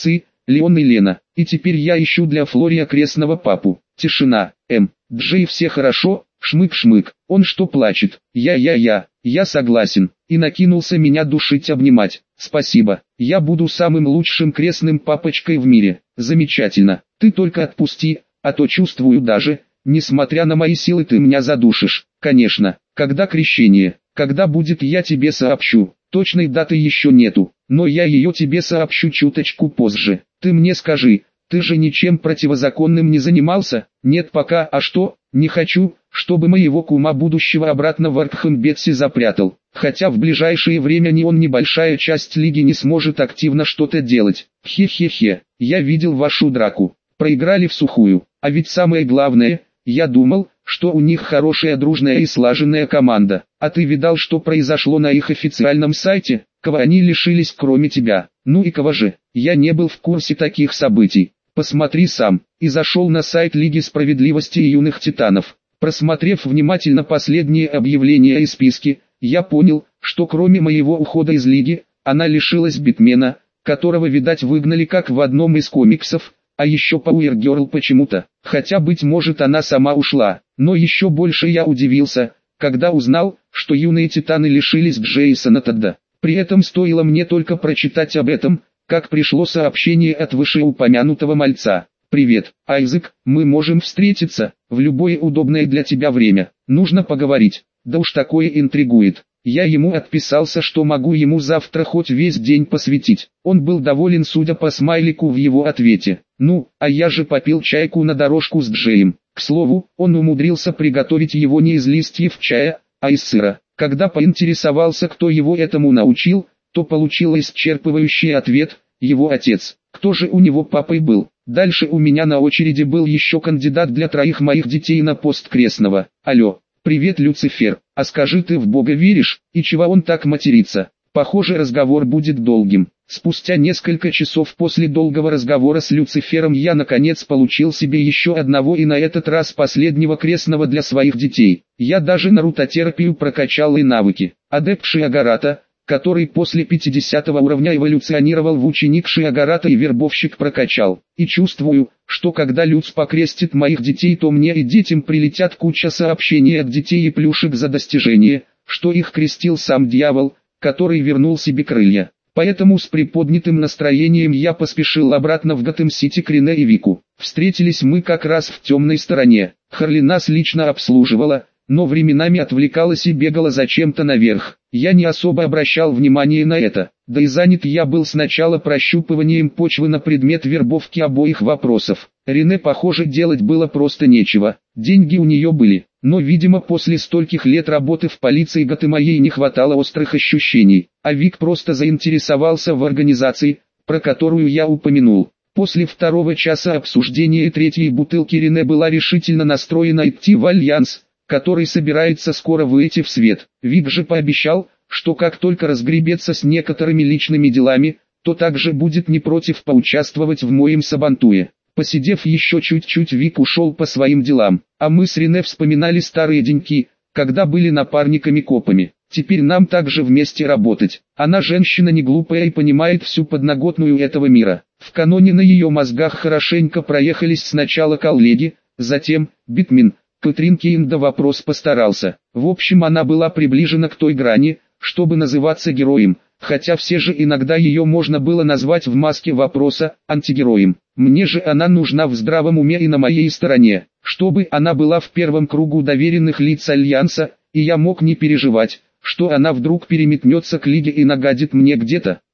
Леон и Лена. И теперь я ищу для Флория крестного папу. Тишина. М. Джей, все хорошо? Шмык-шмык. Он что, плачет? Я-я-я. Я согласен. И накинулся меня душить, обнимать. Спасибо. Я буду самым лучшим крестным папочкой в мире. Замечательно. Ты только отпусти, а то чувствую даже, несмотря на мои силы, ты меня задушишь. Конечно. Когда крещение? Когда будет, я тебе сообщу. Точной даты еще нету, но я ее тебе сообщу чуточку позже. Ты мне скажи, ты же ничем противозаконным не занимался? Нет пока. А что? Не хочу, чтобы моего кума будущего обратно в Аркхембетси запрятал. Хотя в ближайшее время ни он, ни большая часть лиги не сможет активно что-то делать. Хе-хе-хе, я видел вашу драку. Проиграли в сухую. А ведь самое главное, я думал, что у них хорошая, дружная и слаженная команда. А ты видал, что произошло на их официальном сайте? Кого они лишились, кроме тебя? Ну и кого же? Я не был в курсе таких событий. Посмотри сам. И зашел на сайт Лиги Справедливости и Юных Титанов. Просмотрев внимательно последние объявления и списки, я понял, что кроме моего ухода из Лиги, она лишилась Битмена, которого, видать, выгнали как в одном из комиксов, а еще Power Girl почему-то. Хотя, быть может, она сама ушла. Но еще больше я удивился, когда узнал, что Юные Титаны лишились Джейсона Тодда. При этом стоило мне только прочитать об этом, как пришло сообщение от вышеупомянутого мальца. «Привет, Айзек, мы можем встретиться, в любое удобное для тебя время. Нужно поговорить». Да уж, такое интригует. Я ему отписался, что могу ему завтра хоть весь день посвятить. Он был доволен, судя по смайлику в его ответе. Ну, а я же попил чайку на дорожку с Джеем. К слову, он умудрился приготовить его не из листьев чая, а из сыра. Когда поинтересовался, кто его этому научил, то получил исчерпывающий ответ: его отец. Кто же у него папой был? Дальше у меня на очереди был еще кандидат для троих моих детей на пост крестного. Алло, привет, Люцифер, а скажи, ты в Бога веришь, и чего он так матерится? Похоже, разговор будет долгим. Спустя несколько часов после долгого разговора с Люцифером я наконец получил себе еще одного, и на этот раз последнего крестного для своих детей. Я даже на рутотерапию прокачал и навыки. Адепт Шиагарата, который после пятидесятого уровня эволюционировал в ученик Шиагарата, и вербовщик прокачал. И чувствую, что когда Люц покрестит моих детей, то мне и детям прилетят куча сообщений от детей и плюшек за достижение, что их крестил сам дьявол, который вернул себе крылья. Поэтому с приподнятым настроением я поспешил обратно в Готэм-Сити к Рене и Вику. Встретились мы как раз в темной стороне. Харли нас лично обслуживала, но временами отвлекалась и бегала зачем-то наверх. Я не особо обращал внимания на это, да и занят я был сначала прощупыванием почвы на предмет вербовки обоих вопросов. Рене, похоже, делать было просто нечего, деньги у нее были, но, видимо, после стольких лет работы в полиции Готэма ей не хватало острых ощущений, а Вик просто заинтересовался в организации, про которую я упомянул. После второго часа обсуждения и третьей бутылки Рене была решительно настроена идти в Альянс, который собирается скоро выйти в свет. Вик же пообещал, что как только разгребется с некоторыми личными делами, то также будет не против поучаствовать в моем сабантуе. Посидев еще чуть-чуть, Вик ушел по своим делам, а мы с Рене вспоминали старые деньки, когда были напарниками-копами. Теперь нам также вместе работать. Она женщина не глупая и понимает всю подноготную этого мира. В каноне на ее мозгах хорошенько проехались сначала коллеги, затем Битмен. Кэтрин Кейнда вопрос постарался. В общем, она была приближена к той грани, чтобы называться героем, хотя все же иногда ее можно было назвать в маске вопроса антигероем. Мне же она нужна в здравом уме и на моей стороне, чтобы она была в первом кругу доверенных лиц Альянса, и я мог не переживать, что она вдруг переметнется к Лиге и нагадит мне где-то.